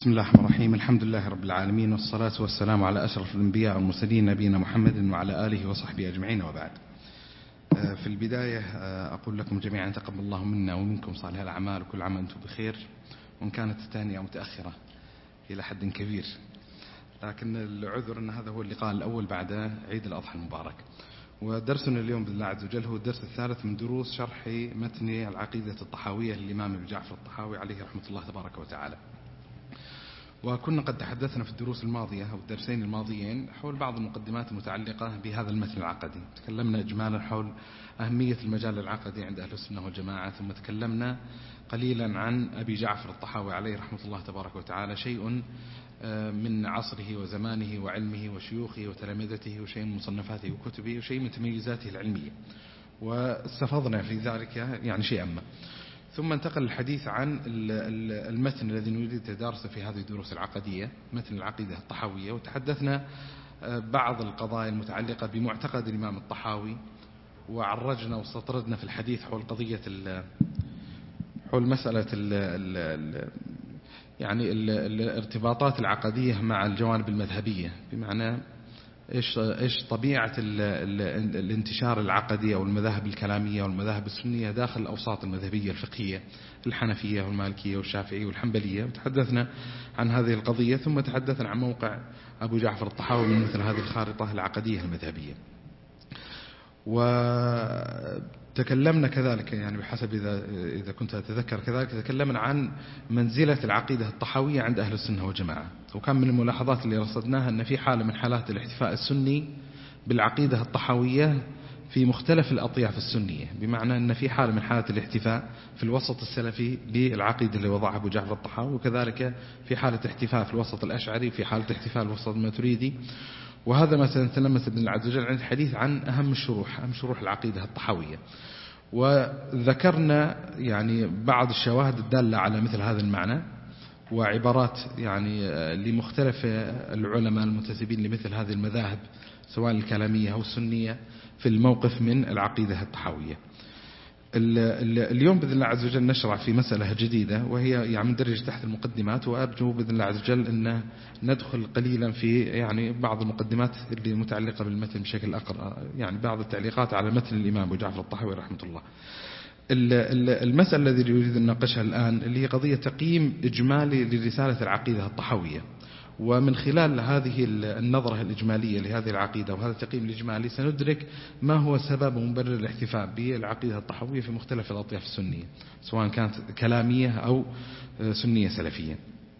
بسم الله الرحمن الرحيم. الحمد لله رب العالمين، والصلاة والسلام على أشرف الأنبياء والمرسلين نبينا محمد وعلى آله وصحبه أجمعين، وبعد. في البداية أقول لكم جميعا تقبل الله منا ومنكم صالح الأعمال، وكل عام وأنتم بخير، وإن كانت الثانية متأخرة إلى حد كبير، لكن العذر أن هذا هو اللقاء الأول بعد عيد الأضحى المبارك. ودرسنا اليوم بالله عز وجل هو الدرس الثالث من دروس شرح متن العقيدة الطحاوية للإمام أبي جعفر الطحاوي عليه رحمة الله تبارك وتعالى. وكنا قد تحدثنا في الدروس الماضية أو الدرسين الماضيين حول بعض المقدمات المتعلقة بهذا المتن العقدي. تكلمنا إجمالا حول أهمية المجال العقدي عند أهل السنة والجماعة، ثم تكلمنا قليلا عن أبي جعفر الطحاوي عليه رحمة الله تبارك وتعالى، شيء من عصره وزمانه وعلمه وشيوخه وتلامذته، وشيء من مصنفاته وكتبه، وشيء من تميزاته العلمية، واستفضنا في ذلك يعني شيئا ما. ثم انتقل الحديث عن المتن الذي نريد تدارسه في هذه الدروس العقدية، متن العقيدة الطحاوية، وتحدثنا بعض القضايا المتعلقة بمعتقد الإمام الطحاوي، وعرجنا واستطردنا في الحديث حول قضية حول مسألة يعني الارتباطات العقدية مع الجوانب المذهبية، بمعنى إيش طبيعة الانتشار العقدي أو المذاهب الكلامية والمذاهب السنية داخل الأوساط المذهبية الفقهية، الحنفية والمالكية والشافعية والحنبلية. وتحدثنا عن هذه القضية، ثم تحدثنا عن موقع أبو جعفر الطحاوي من مثل هذه الخارطة العقدية المذهبية. وتكلمنا كذلك يعني بحسب إذا كنت أتذكر كذلك، تكلمنا عن منزلة العقيدة الطحاوية عند أهل السنة والجماعة. وكان من الملاحظات اللي رصدناها أن في حالة من حالات الاحتفاء السني بالعقيدة الطحاوية في مختلف الأطياف السنية، بمعنى أن في حالة من حالات الاحتفاء في الوسط السلفي بالعقيدة اللي وضعها أبو جعفر الطحاوي، وكذلك في حالة احتفاء في الوسط الأشعري، في حالة احتفاء في الوسط الماتريدي. وهذا ما سنتلمس ابن العز وجل عن الحديث عن أهم شروح العقيدة الطحاوية. وذكرنا يعني بعض الشواهد الدالة على مثل هذا المعنى، وعبارات يعني لمختلف العلماء المنتسبين لمثل هذه المذاهب سواء الكلامية أو السنية في الموقف من العقيدة الطحاوية. اليوم بإذن الله عز وجل نشرع في مسألة جديدة، وهي يعني مندرجة تحت المقدمات، وأرجو بإذن الله عز وجل أن ندخل قليلا في يعني بعض المقدمات اللي متعلقة بالمتن بشكل أقرأ، يعني بعض التعليقات على متن الإمام أبو جعفر الطحاوي رحمة الله. المسألة التي نريد أن نناقشها الآن اللي هي قضية تقييم إجمالي لرسالة العقيدة الطحاوية. ومن خلال هذه النظرة الإجمالية لهذه العقيدة وهذا التقييم الإجمالي سندرك ما هو سبب ومبرر الاحتفاء بالعقيدة الطحاوية في مختلف الأطياف السنية، سواء كانت كلامية أو سنية سلفية.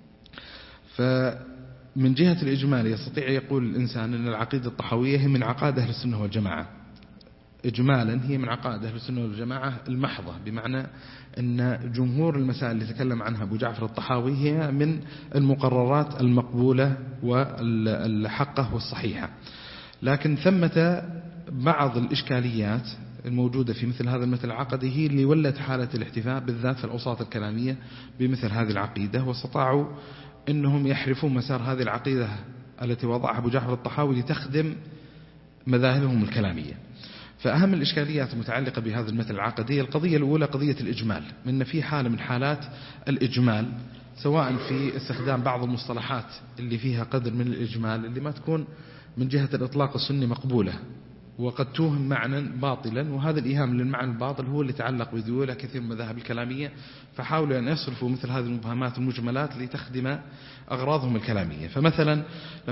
فمن جهة الإجمال يستطيع يقول الإنسان أن العقيدة الطحاوية هي من عقائد أهل السنة والجماعة. إجمالا هي من عقائد أهل السنة والجماعة المحضة، بمعنى أن جمهور المسائل اللي تكلم عنها أبو جعفر الطحاوي هي من المقررات المقبولة والحقة والصحيحة. لكن ثمة بعض الإشكاليات الموجودة في مثل هذا المثل العقدي هي اللي ولت حالة الاحتفاء بالذات في الأوساط الكلامية بمثل هذه العقيدة، واستطاعوا أنهم يحرفون مسار هذه العقيدة التي وضعها أبو جعفر الطحاوي لتخدم مذاهبهم الكلامية. فأهم الإشكاليات المتعلقة بهذا المثل العقدي القضية الأولى قضية الإجمال، من في حالة من حالات الإجمال، سواء في استخدام بعض المصطلحات اللي فيها قدر من الإجمال اللي ما تكون من جهة الإطلاق السني مقبولة، وقد توهم معنى باطلا، وهذا الإيهام للمعنى الباطل هو اللي يتعلق بذوله كثير من المذاهب الكلامية، فحاولوا أن يصرفوا مثل هذه المبهمات المجملات لتخدم أغراضهم الكلامية. فمثلا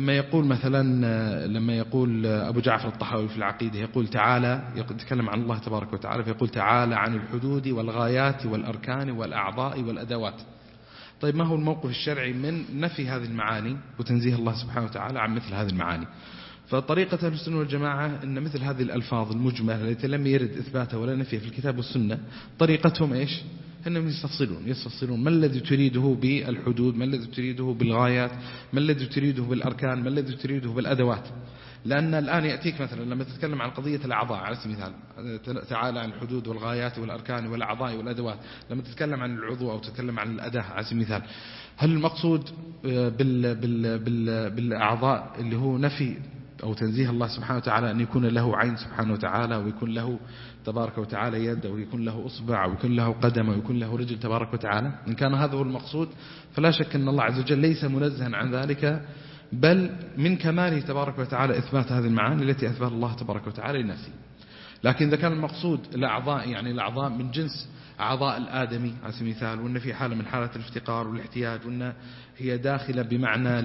لما يقول أبو جعفر الطحاوي في العقيدة يقول تعالى، يتكلم عن الله تبارك وتعالى، فيقول تعالى عن الحدود والغايات والأركان والأعضاء والأدوات. طيب ما هو الموقف الشرعي من نفي هذه المعاني وتنزيه الله سبحانه وتعالى عن مثل هذه المعاني؟ فطريقة أهل السنة والجماعة أن مثل هذه الألفاظ المجملة التي لم يرد إثباتها ولا نفيها في الكتاب والسنة، طريقتهم إيش؟ أنهم يستفصلون ما الذي تريده بالحدود، ما الذي تريده بالغايات، ما الذي تريده بالأركان، ما الذي تريده بالأدوات. لأن الآن يأتيك مثلا لما تتكلم عن قضية الأعضاء على سبيل المثال، تعالى عن الحدود والغايات والأركان والأعضاء والأدوات، لما تتكلم عن العضو أو تتكلم عن الأداة على سبيل المثال، هل المقصود بالأعضاء اللي هو نفي أو تنزيه الله سبحانه وتعالى أن يكون له عين سبحانه وتعالى، ويكون له تبارك وتعالى يد، أو يكون له أصبع، أو يكون له قدم، أو يكون له رجل تبارك وتعالى. إن كان هذا هو المقصود فلا شك أن الله عز وجل ليس منزها عن ذلك، بل من كماله تبارك وتعالى إثبات هذه المعاني التي أثبت الله تبارك وتعالى لنفسه. لكن إذا كان المقصود الأعضاء، يعني الأعضاء من جنس أعضاء الآدمي على سبيل المثال، وأن في حالة من حالة الافتقار والاحتياج، وأن هي داخلة بمعنى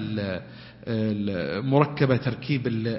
مركبة تركيب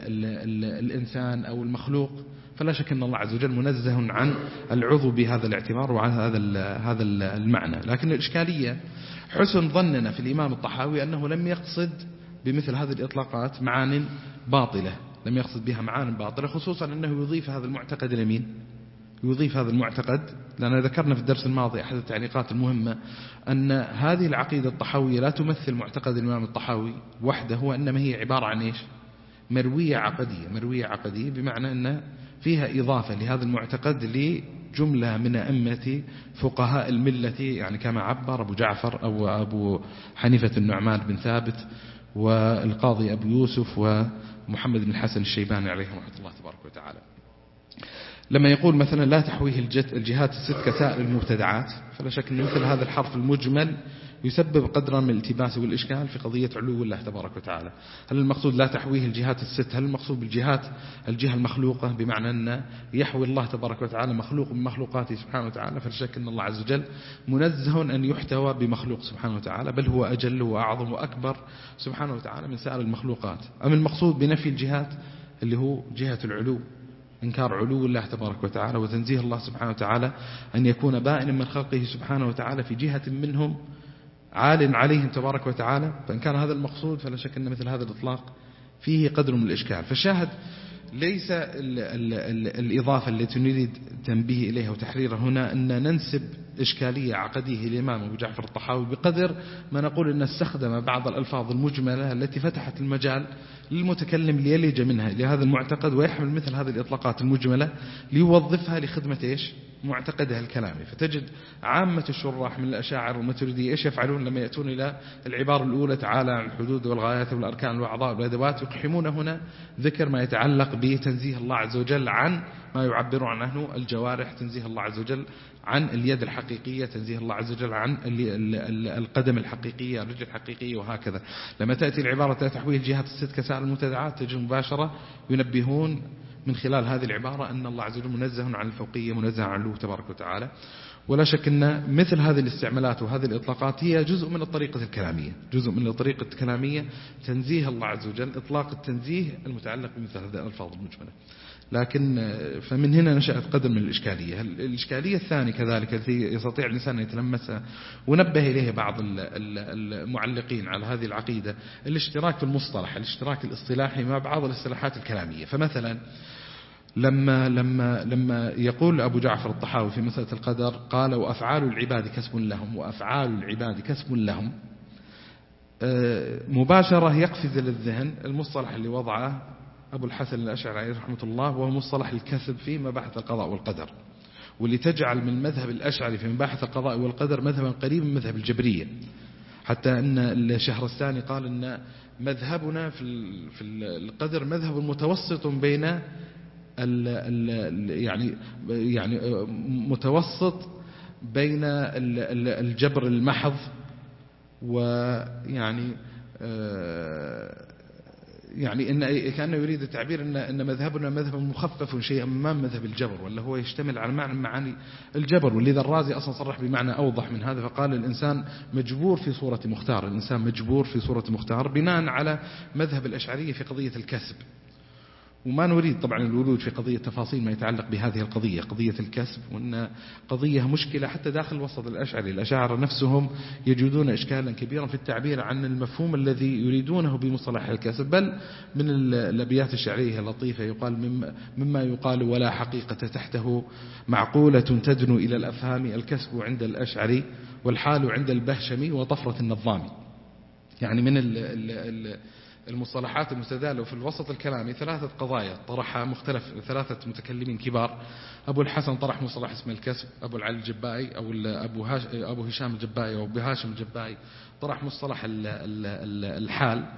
الإنسان أو المخلوق، فلا شك أن الله عز وجل منزه عن العضو بهذا الاعتبار وعن هذا المعنى. لكن الإشكالية حسن ظننا في الإمام الطحاوي أنه لم يقصد بمثل هذه الإطلاقات معان باطلة، لم يقصد بها معان باطلة، خصوصا أنه يضيف هذا المعتقد إلى مين؟ يضيف هذا المعتقد، لأننا ذكرنا في الدرس الماضي أحد التعليقات المهمة أن هذه العقيدة الطحاوية لا تمثل معتقد الإمام الطحاوي وحده، وإنما هي عبارة عن إيش؟ مروية عقدية، بمعنى أن فيها إضافة لهذا المعتقد لجملة من أئمة فقهاء الملة، يعني كما عبر أبو جعفر أو أبو حنيفة النعمان بن ثابت، والقاضي أبو يوسف، ومحمد بن الحسن الشيباني عليهم رحمة الله تبارك وتعالى. لما يقول مثلا لا تحويه الجهات الست كسائر المبتدعات، فلا شك أن مثل هذا الحرف المجمل يسبب قدرا من الالتباس والإشكال في قضية علو الله تبارك وتعالى. هل المقصود لا تحويه الجهات الست؟ هل المقصود الجهة المخلوقة، بمعنى أن يحوي الله تبارك وتعالى مخلوق من مخلوقاته سبحانه وتعالى؟ فلا شك أن الله عز وجل منزه أن يحتوى بمخلوق سبحانه وتعالى، بل هو أجل وأعظم وأكبر سبحانه وتعالى من سائر المخلوقات. أم المقصود بنفي الجهات اللي هو جهة العلو، إنكار علو الله تبارك وتعالى، وتنزيه الله سبحانه وتعالى أن يكون بائنا من خلقه سبحانه وتعالى في جهة منهم عال عليهم تبارك وتعالى؟ فإن كان هذا المقصود فلا شك أن مثل هذا الإطلاق فيه قدر من الإشكال. فالشاهد ليس الإضافة التي نريد تنبيه إليها وتحريرها هنا أن ننسب إشكالية عقديه للإمام أبو جعفر الطحاوي، بقدر ما نقول أن استخدم بعض الألفاظ المجملة التي فتحت المجال للمتكلم ليلج منها لهذا المعتقد، ويحمل مثل هذه الإطلاقات المجملة ليوظفها لخدمة إيش؟ معتقدها الكلامي. فتجد عامة الشراح من الأشاعرة والماتريدية إيش يفعلون لما يأتون إلى العبارة الأولى تعالى عن الحدود والغايات والأركان والأعضاء والأدوات، يقحمون هنا ذكر ما يتعلق بتنزيه الله عز وجل عن ما يعبرون عنه الجوارح، تنزيه الله عز وجل عن اليد الحقيقية، تنزيه الله عز وجل عن القدم الحقيقية، الرجل الحقيقية، وهكذا. لما تأتي العبارة تحويه الجهات الست كسائر المبتدعات، تجد مباشرة ينبهون من خلال هذه العبارة أن الله عز وجل منزه عن الفوقية، منزه عن علو تبارك وتعالى. ولا شك أن مثل هذه الاستعمالات وهذه الإطلاقات هي جزء من الطريقة الكلامية، جزء من الطريقة الكلامية، تنزيه الله عز وجل، إطلاق التنزيه المتعلق بمثل هذه الألفاظ المجملة. لكن فمن هنا نشأت قدر من الإشكالية. الإشكالية الثانية كذلك التي يستطيع الإنسان أن يتلمسها ونبه إليه بعض المعلقين على هذه العقيدة، الاشتراك في المصطلح، الاشتراك الاصطلاحي مع بعض الاصطلاحات الكلامية. فمثلا لما يقول أبو جعفر الطحاوي في مسألة القدر قال وأفعال العباد كسب لهم، وأفعال العباد كسب لهم، مباشرة يقفز للذهن المصطلح اللي وضعه أبو الحسن الأشعري عليه رحمة الله، وهو مصطلح الكسب في مباحث القضاء والقدر، واللي تجعل من مذهب الأشعري في مباحث القضاء والقدر مذهبا قريب من مذهب الجبرية، حتى أن الشهرستاني قال أن مذهبنا في القدر مذهب متوسط بين يعني متوسط بين الجبر المحض ويعني يعني إن كأنه يريد التعبير أن مذهبنا مذهب مخفف شيئا أمام مذهب الجبر، ولا هو يشتمل على معاني الجبر. والذي الرازي أصلا صرح بمعنى أوضح من هذا، فقال الإنسان مجبور في صورة مختار، الإنسان مجبور في صورة مختار، بناء على مذهب الأشعرية في قضية الكسب. وما نريد طبعا الولوج في قضية تفاصيل ما يتعلق بهذه القضية، قضية الكسب، وأن قضية مشكلة حتى داخل وسط الأشعري. الأشاعرة نفسهم يجدون إشكالا كبيرا في التعبير عن المفهوم الذي يريدونه بمصطلح الكسب. بل من الأبيات الشعرية اللطيفة يقال مما يقال ولا حقيقة تحته معقولة تدنو إلى الأفهام، الكسب عند الأشعري والحال عند البهشمي وطفرة النظام. يعني من المصطلحات المستدالة في الوسط الكلامي ثلاثة قضايا طرحها مختلف ثلاثة متكلمين كبار. أبو الحسن طرح مصطلح اسم الكسب، أبو العلي الجبائي أو أبو هشام الجبائي أو أبو هاشم الجبائي طرح مصطلح الحال،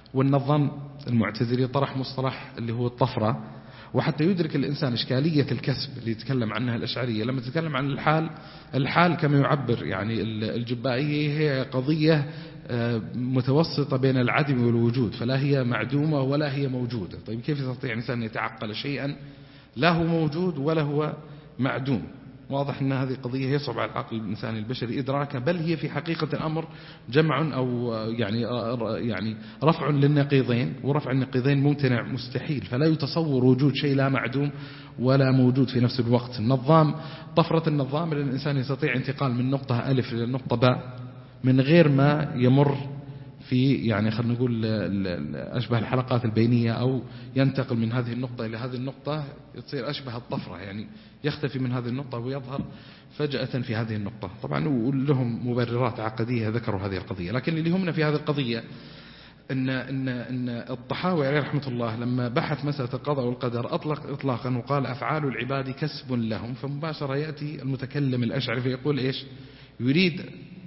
والنظام المعتزلي طرح مصطلح اللي هو الطفرة. وحتى يدرك الإنسان إشكالية الكسب اللي يتكلم عنها الأشعرية، لما تتكلم عن الحال كما يعبر يعني الجبائية هي قضية متوسطة بين العدم والوجود، فلا هي معدومة ولا هي موجودة. طيب كيف يستطيع الإنسان يتعقل شيئا لا هو موجود ولا هو معدوم؟ واضح أن هذه قضية يصعب على العقل الإنساني البشري إدراكها، بل هي في حقيقة الأمر جمع أو يعني رفع للنقيضين، ورفع النقيضين ممتنع مستحيل، فلا يتصور وجود شيء لا معدوم ولا موجود في نفس الوقت. النظام، طفرة النظام، الإنسان يستطيع انتقال من نقطة ألف إلى نقطة باء من غير ما يمر في يعني خلينا نقول أشبه الحلقات البينية، أو ينتقل من هذه النقطة إلى هذه النقطة، تصير أشبه الطفرة، يعني يختفي من هذه النقطة ويظهر فجأة في هذه النقطة. طبعا لهم مبررات عقدية ذكروا هذه القضية، لكن اللي يهمنا في هذه القضية إن الطحاوي عليه رحمة الله لما بحث مسألة القضاء والقدر أطلق إطلاقا وقال أفعال العباد كسب لهم، فمباشرة يأتي المتكلم الأشعري فيقول إيش يريد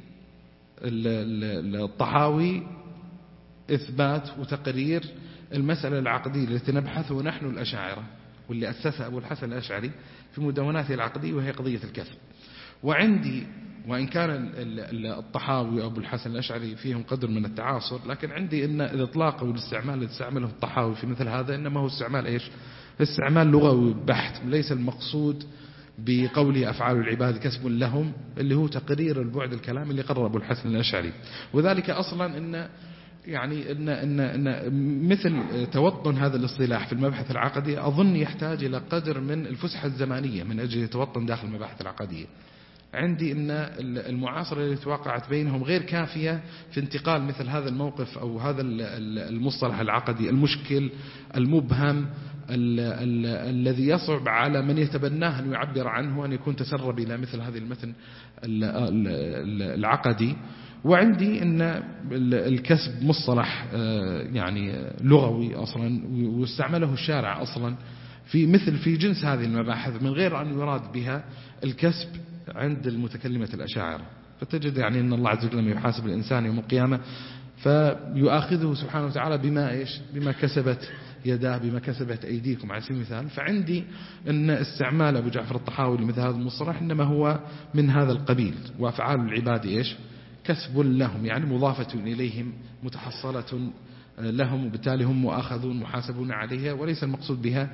الطحاوي؟ إثبات وتقرير المسألة العقدية التي نبحثه نحن الأشاعرة، واللي أسسها أبو الحسن الأشعري في مدوناته العقدية، وهي قضية الكسب. وعندي وإن كان الطحاوي وأبو الحسن الأشعري فيهم قدر من التعاصر، لكن عندي أن الإطلاق والاستعمال اللي استعمله الطحاوي في مثل هذا إنما هو استعمال إيش؟ استعمال لغوي بحت، ليس المقصود بقوله أفعال العباد كسب لهم اللي هو تقرير البعد الكلامي اللي قرر أبو الحسن الأشعري. وذلك أصلا إن يعني إن مثل توطن هذا الاصطلاح في المبحث العقدي أظن يحتاج إلى قدر من الفسحة الزمانية من أجل يتوطن داخل المباحث العقدية. عندي أن المعاصرة التي وقعت بينهم غير كافية في انتقال مثل هذا الموقف أو هذا المصطلح العقدي المشكل المبهم الذي يصعب على من يتبناه أن يعبر عنه وأن يكون تسرب إلى مثل هذه المتن العقدي. وعندي أن الكسب مصطلح يعني لغوي أصلا، واستعمله الشارع أصلا في جنس هذه المباحث من غير أن يراد بها الكسب عند المتكلمة الأشاعرة. فتجد يعني أن الله عز وجل لما يحاسب الإنسان يوم القيامة فيؤاخذه سبحانه وتعالى بما كسبت يداه، بما كسبت أيديكم على سبيل المثال. فعندي أن استعمال أبو جعفر الطحاوي لمثل هذا المصطلح إنما هو من هذا القبيل. وأفعال العباد كسب لهم، يعني مضافة إليهم متحصلة لهم، وبالتالي هم مؤاخذون محاسبون عليها، وليس المقصود بها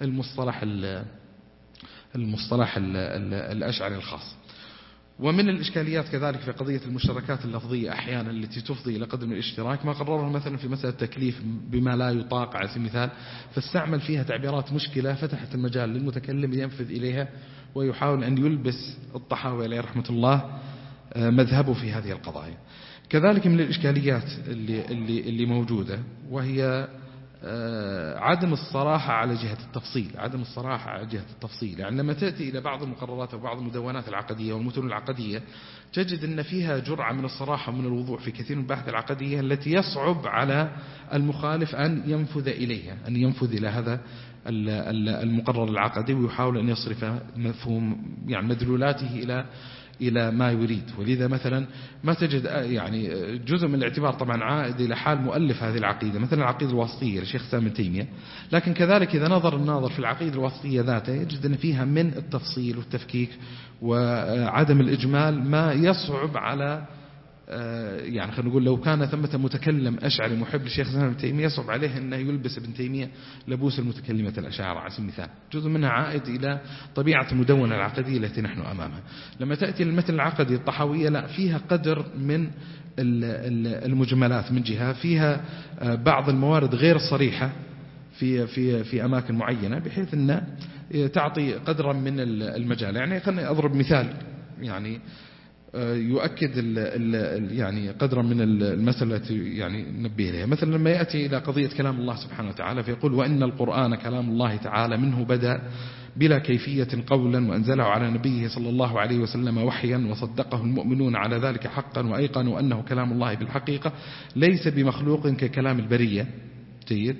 المصطلح الأشعري الخاص. ومن الإشكاليات كذلك في قضية المشتركات اللفظية أحيانا التي تفضي إلى قدر من الاشتراك، ما قرره مثلا في مسألة التكليف بما لا يطاق على سبيل المثال، فاستعمل فيها تعبيرات مشكلة فتحت المجال للمتكلم ينفذ إليها ويحاول أن يلبس الطحاوي عليه رحمة الله مذهبه في هذه القضايا. كذلك من الإشكاليات اللي موجودة وهي عدم الصراحة على جهة التفصيل. يعني لما تأتي إلى بعض المقررات وبعض المدونات العقدية والمتون العقدية تجد أن فيها جرعة من الصراحة ومن الوضوح في كثير من البحث العقدية التي يصعب على المخالف أن ينفذ إليها، أن ينفذ إلى هذا المقرر العقدي ويحاول أن يصرف مفهوم يعني مدلولاته إلى ما يريد. ولذا مثلا ما تجد يعني جزء من الاعتبار طبعا عائد إلى حال مؤلف هذه العقيدة، مثلا العقيدة الواسطية لشيخ الإسلام ابن تيمية، لكن كذلك إذا نظر الناظر في العقيدة الواسطية ذاتها يجد أن فيها من التفصيل والتفكيك وعدم الإجمال ما يصعب على يعني خلينا نقول لو كان ثمة متكلم أشعري محب لشيخ الإسلام ابن تيمية يصعب عليه أنه يلبس ابن تيمية لبوس المتكلمة الأشاعرة على سبيل المثال. جزء منها عائد إلى طبيعة المدونة العقدية التي نحن أمامها. لما تأتي للمتن العقدي الطحاوية لا فيها قدر من المجملات، من جهة فيها بعض الموارد غير صريحة في أماكن معينة بحيث أن تعطي قدرا من المجال. يعني خليني أضرب مثال يعني يؤكد يعني قدرا من المسألة يعني نبيه لها. مثلا لما يأتي إلى قضية كلام الله سبحانه وتعالى فيقول وإن القرآن كلام الله تعالى منه بدأ بلا كيفية قولا وأنزله على نبيه صلى الله عليه وسلم وحيا وصدقه المؤمنون على ذلك حقا وأيقنوا أنه كلام الله بالحقيقة ليس بمخلوق ككلام البرية. جيد.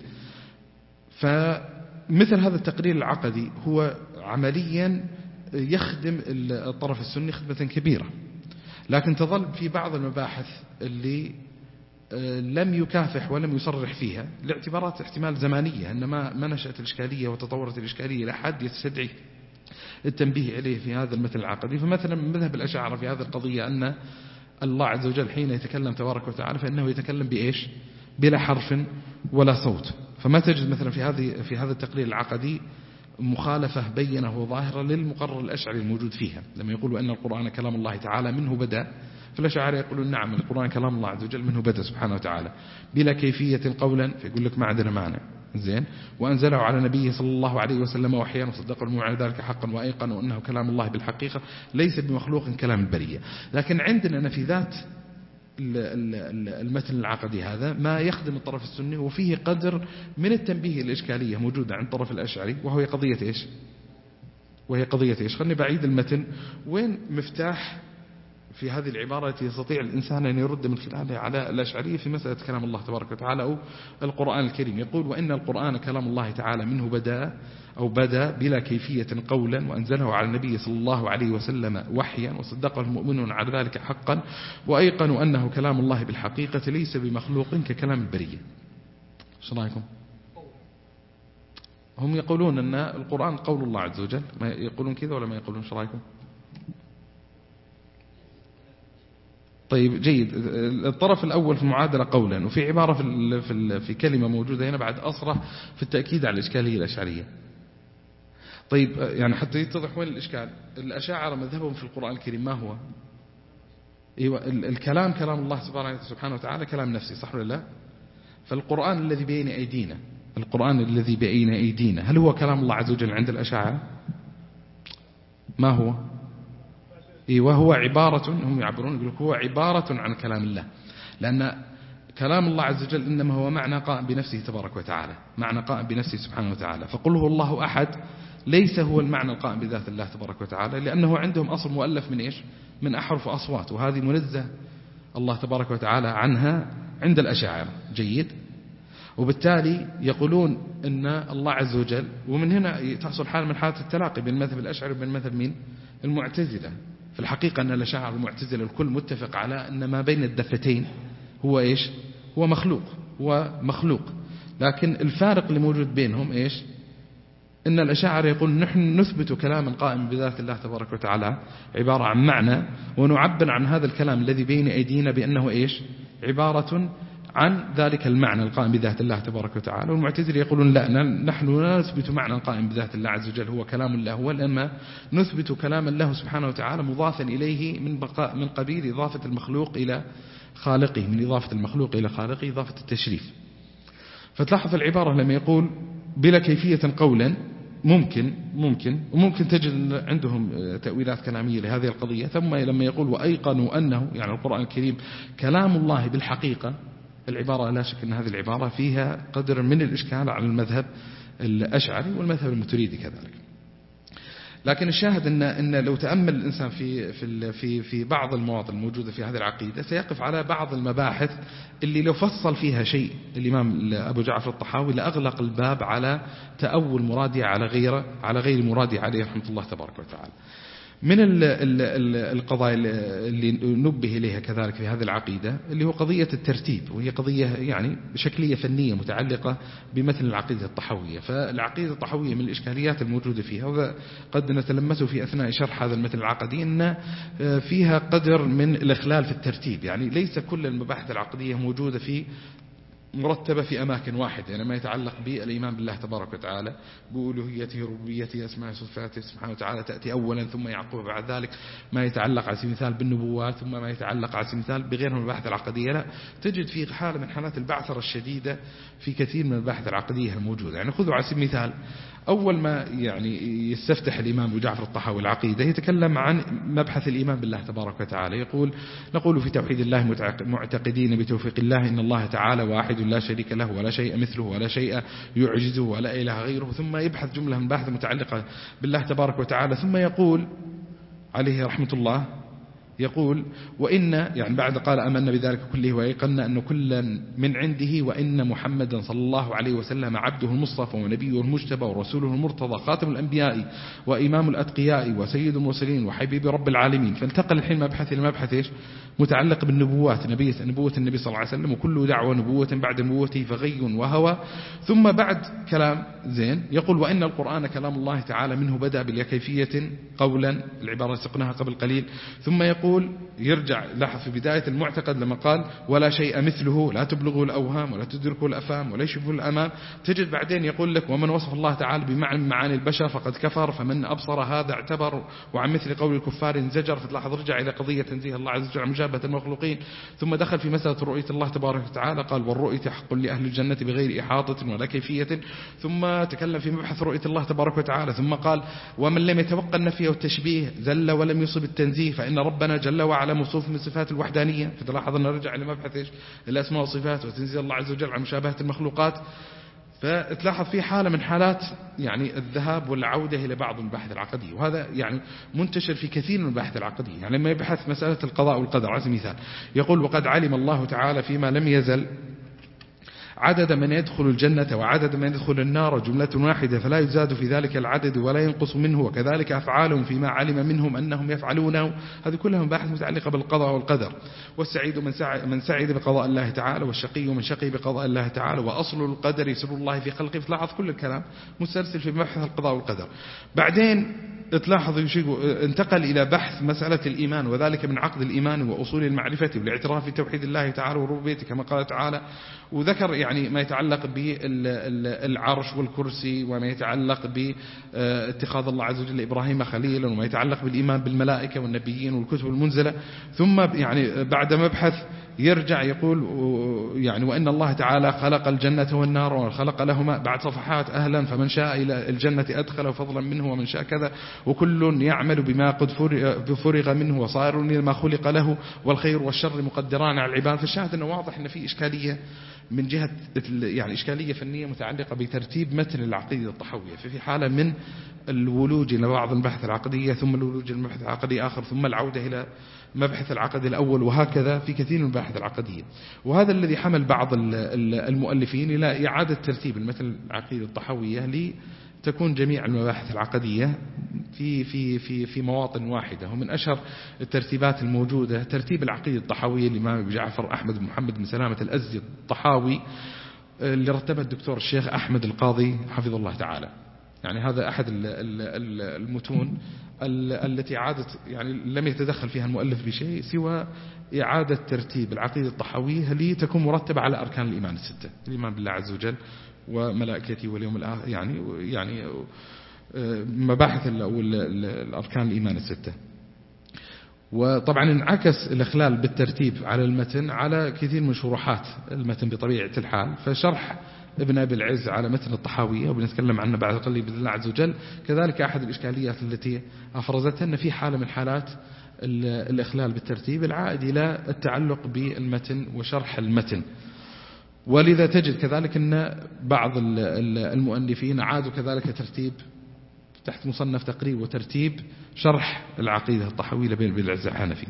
فمثل هذا التقرير العقدي هو عمليا يخدم الطرف السني خدمة كبيرة، لكن تظل في بعض المباحث اللي لم يكافح ولم يصرح فيها لاعتبارات احتمال زمانية، أن ما نشأت الإشكالية وتطورت الإشكالية لحد يستدعي التنبيه إليه في هذا المثل العقدي. فمثلا من مذهب الأشاعرة في هذه القضية أن الله عز وجل حين يتكلم تبارك وتعالى فإنه يتكلم بإيش؟ بلا حرف ولا صوت. فما تجد مثلا في هذا التقرير العقدي مخالفة بينة وظاهرة للمقرر الأشعري الموجود فيها. لما يقولوا أن القرآن كلام الله تعالى منه بدأ، فالأشاعرة يقولون نعم القرآن كلام الله عز وجل منه بدأ سبحانه وتعالى بلا كيفية قولا، فيقول لك ما عندنا مانع زين. وأنزله على نبيه صلى الله عليه وسلم وحيا وصدقوا المؤمن على ذلك حقا وأيقنوا أنه كلام الله بالحقيقة ليس بمخلوق كلام البرية. لكن عندنا في ذات المثل العقدي هذا ما يخدم الطرف السني، وفيه قدر من التنبيه الإشكالية موجودة عند الطرف الأشعري، وهي قضية إيش؟ خلني بعيد المتن وين مفتاح في هذه العبارة التي يستطيع الإنسان أن يرد من خلالها على الأشعرية في مسألة كلام الله تبارك وتعالى أو القرآن الكريم. يقول وإن القرآن كلام الله تعالى منه بدأ بلا كيفية قولا، وأنزله على النبي صلى الله عليه وسلم وحيا وصدقه المؤمنون على ذلك حقا وأيقنوا أنه كلام الله بالحقيقة ليس بمخلوق ككلام البرية. ايش رأيكم؟ هم يقولون أن القرآن قول الله عز وجل، ما يقولون كذا ولا ما يقولون؟ ايش رأيكم؟ طيب جيد. الطرف الأول في المعادلة قولا، وفي عبارة في كلمة موجودة هنا بعد أصرح في التأكيد على الإشكالية الأشعرية. طيب يعني حتى يتضح وين الإشكال. الأشاعرة مذهبهم في القرآن الكريم ما هو؟ أيوة الكلام كلام الله سبحانه وتعالى كلام نفسي، صح ولا لا؟ فالقرآن الذي بين أيدينا هل هو كلام الله عز وجل عند الأشاعرة؟ ما هو؟ وهو عبارة، هم يعبرون يقولون هو عبارة عن كلام الله، لأن كلام الله عز وجل إنما هو معنى قائم بنفسه تبارك وتعالى، معنى قائم بنفسه سبحانه وتعالى. فقل هو الله أحد ليس هو المعنى القائم بذات الله تبارك وتعالى، لأنه عندهم أصل مؤلف من إيش؟ من أحرف وأصوات، وهذه منزه الله تبارك وتعالى عنها عند الأشاعرة. جيد. وبالتالي يقولون إن الله عز وجل، ومن هنا تحصل حال من حالة التلاقي بين المذهب الأشعري وبين مذهب مين؟ المعتزلة. في الحقيقة أن الأشاعرة والمعتزلة الكل متفق على أن ما بين الدفتين هو إيش؟ هو مخلوق. لكن الفارق اللي موجود بينهم إيش؟ إن الأشاعرة يقول نحن نثبت كلاما قائم بذات الله تبارك وتعالى عبارة عن معنى، ونعبر عن هذا الكلام الذي بين أيدينا بأنه إيش؟ عبارة عن ذلك المعنى القائم بذات الله تبارك وتعالى. والمعتزلة يقولون لا، نحن لا نثبت معنى قائم بذات الله عز وجل هو كلام الله، وإنما نثبت كلام الله سبحانه وتعالى مضافا إليه من قبيل إضافة المخلوق إلى خالقه، من إضافة المخلوق إلى خالقه إضافة التشريف. فتلاحظ العبارة لما يقول بلا كيفية قولا ممكن تجد عندهم تأويلات كلامية لهذه القضية. ثم لما يقول وأيقنوا أنه يعني القرآن الكريم كلام الله بالحقيقة، العبارة لا شك أن هذه العبارة فيها قدر من الإشكال على المذهب الأشعري والمذهب الماتريدي كذلك. لكن الشاهد أن لو تأمل الإنسان في بعض المواطن الموجودة في هذه العقيدة سيقف على بعض المباحث اللي لو فصل فيها شيء الإمام أبو جعفر الطحاوي لأغلق الباب على تأول مرادي على غير مرادي عليه رحمة الله تبارك وتعالى. من القضايا اللي نبه إليها كذلك في هذه العقيدة اللي هو قضية الترتيب، وهي قضية يعني شكلية فنية متعلقة بمثل العقيدة الطحاوية. فالعقيدة الطحاوية من الإشكاليات الموجودة فيها، وهذا قد نتلمسه في أثناء شرح هذا المثل العقدي، أن فيها قدر من الإخلال في الترتيب. يعني ليس كل المباحث العقدية موجودة مرتبة في أماكن واحدة. يعني ما يتعلق بالإيمان بالله تبارك وتعالى بألوهيته ربوبيته أسماء صفاته سبحانه وتعالى تأتي أولا، ثم يعقب بعد ذلك ما يتعلق على سبيل المثال بالنبوات، ثم ما يتعلق على سبيل المثال بغيرها من المباحث العقدية. لا، تجد في حالة من حالات البعثرة الشديدة في كثير من المباحث العقدية الموجودة. يعني خذوا على سبيل المثال أول ما يعني يستفتح الإمام أبو جعفر الطحاوي العقيدة يتكلم عن مبحث الإيمان بالله تبارك وتعالى. يقول نقول في توحيد الله معتقدين بتوفيق الله إن الله تعالى واحد لا شريك له ولا شيء مثله ولا شيء يعجزه ولا إله غيره. ثم يبحث جملة من بحث متعلقة بالله تبارك وتعالى، ثم يقول عليه رحمة الله يقول وإن يعني بعد قال آمنا بذلك كله وأيقنا أن كلا من عنده وإن محمدا صلى الله عليه وسلم عبده المصطفى ونبيه المجتبى ورسوله المرتضى خاتم الأنبياء وإمام الأتقياء وسيد المرسلين وحبيب رب العالمين. فانتقل الحين مبحث إلى مبحث إيش متعلق بالنبوات، نبوة النبي صلى الله عليه وسلم، وكل دعوة نبوة بعد نبوته فغي وهوى. ثم بعد كلام زين يقول وإن القرآن كلام الله تعالى منه بدأ بكيفية قولا، العبارة سقناها قبل قليل. ثم يقول يرجع لاحظ في بداية المعتقد لما قال ولا شيء مثله لا تبلغه الأوهام ولا تدركه الأفهام ولا يشوفه الأمام، تجد بعدين يقول لك ومن وصف الله تعالى بمعنى من معاني البشر فقد كفر، فمن أبصر هذا اعتبر، وعن مثل قول الكفار انزجر. فتلاحظ رجع إلى قضية تنزيه الله عز وجل عن مشابهة المخلوقين. ثم دخل في مسألة رؤية الله تبارك وتعالى قال والرؤية حق لأهل الجنة بغير إحاطة ولا كيفية. ثم تكلم في مبحث رؤية الله تبارك وتعالى ثم قال ومن لم يتوقع النفي والتشبيه زل ولم يصب التنزيه، فإن ربنا جل وعلا موصوف من صفات الوحدانية. فتلاحظ أن رجع إلى مبحث إيش الأسماء والصفات وتنزيه الله عز وجل عن مشابهة المخلوقات. فتلاحظ في حالة من حالات يعني الذهاب والعودة إلى بعض البحث العقدي، وهذا يعني منتشر في كثير من البحث العقدي. يعني لما يبحث مسألة القضاء والقدر على سبيل المثال يقول وقد علم الله تعالى فيما لم يزل عدد من يدخل الجنة وعدد من يدخل النار جملة واحدة فلا يزاد في ذلك العدد ولا ينقص منه، وكذلك أفعالهم فيما علم منهم أنهم يفعلونه. هذه كلها مباحث متعلقة بالقضاء والقدر. والسعيد من سعد بقضاء الله تعالى، والشقي من شقي بقضاء الله تعالى، وأصل القدر سر الله في خلقه. فتلاحظ كل الكلام مسترسل في مبحث القضاء والقدر. بعدين تلاحظ انتقل إلى بحث مسألة الإيمان، وذلك من عقد الإيمان وأصول المعرفة والاعتراف بتوحيد الله تعالى وربوبيته كما قال تعالى. وذكر يعني ما يتعلق بالعرش والكرسي وما يتعلق باتخاذ الله عز وجل إبراهيم خليلا وما يتعلق بالإيمان بالملائكة والنبيين والكتب المنزلة. ثم يعني بعد مبحث يرجع يقول يعني وإن الله تعالى خلق الجنة والنار وخلق لهما بعد صفحات أهلا فمن شاء إلى الجنة أدخله فضلا منه ومن شاء كذا وكل يعمل بما قد فرغ منه وصائر لما خلق له والخير والشر مقدران على العباد. فالشاهد أنه واضح أن في إشكالية من جهة يعني إشكالية فنية متعلقة بترتيب متن العقيدة الطحوية. ففي حالة من الولوج إلى بعض البحث العقدية ثم الولوج إلى مبحث عقدي آخر ثم العودة إلى مبحث العقد الأول، وهكذا في كثير من المباحث العقدية. وهذا الذي حمل بعض المؤلفين إلى إعادة ترتيب المتن العقيدة الطحوية لتكون جميع المباحث العقدية في مواطن واحدة. ومن أشهر الترتيبات الموجودة ترتيب العقيدة الطحوية للإمام أبي جعفر أحمد بن محمد بن سلامة الأزدي الطحاوي اللي رتبه الدكتور الشيخ أحمد القاضي حفظه الله تعالى. يعني هذا أحد المتون التي عادت يعني لم يتدخل فيها المؤلف بشيء سوى إعادة ترتيب العقيدة الطحاوية لتكون مرتبة على أركان الإيمان الستة، الإيمان بالله عز وجل وملائكته واليوم الآخر، يعني مباحث الأركان الإيمان الستة. وطبعا انعكس الإخلال بالترتيب على المتن على كثير من شروحات المتن بطبيعة الحال. فشرح ابن أبي العز على متن الطحاوية وبنتكلم عنه بعد قليل بإذن الله عز وجل كذلك أحد الإشكاليات التي أفرزتها أن في حالة من حالات الإخلال بالترتيب العائد إلى التعلق بالمتن وشرح المتن. ولذا تجد كذلك أن بعض المؤلفين عادوا كذلك ترتيب تحت مصنف تقريب وترتيب شرح العقيدة الطحاوية لابن أبي العز الحنفي.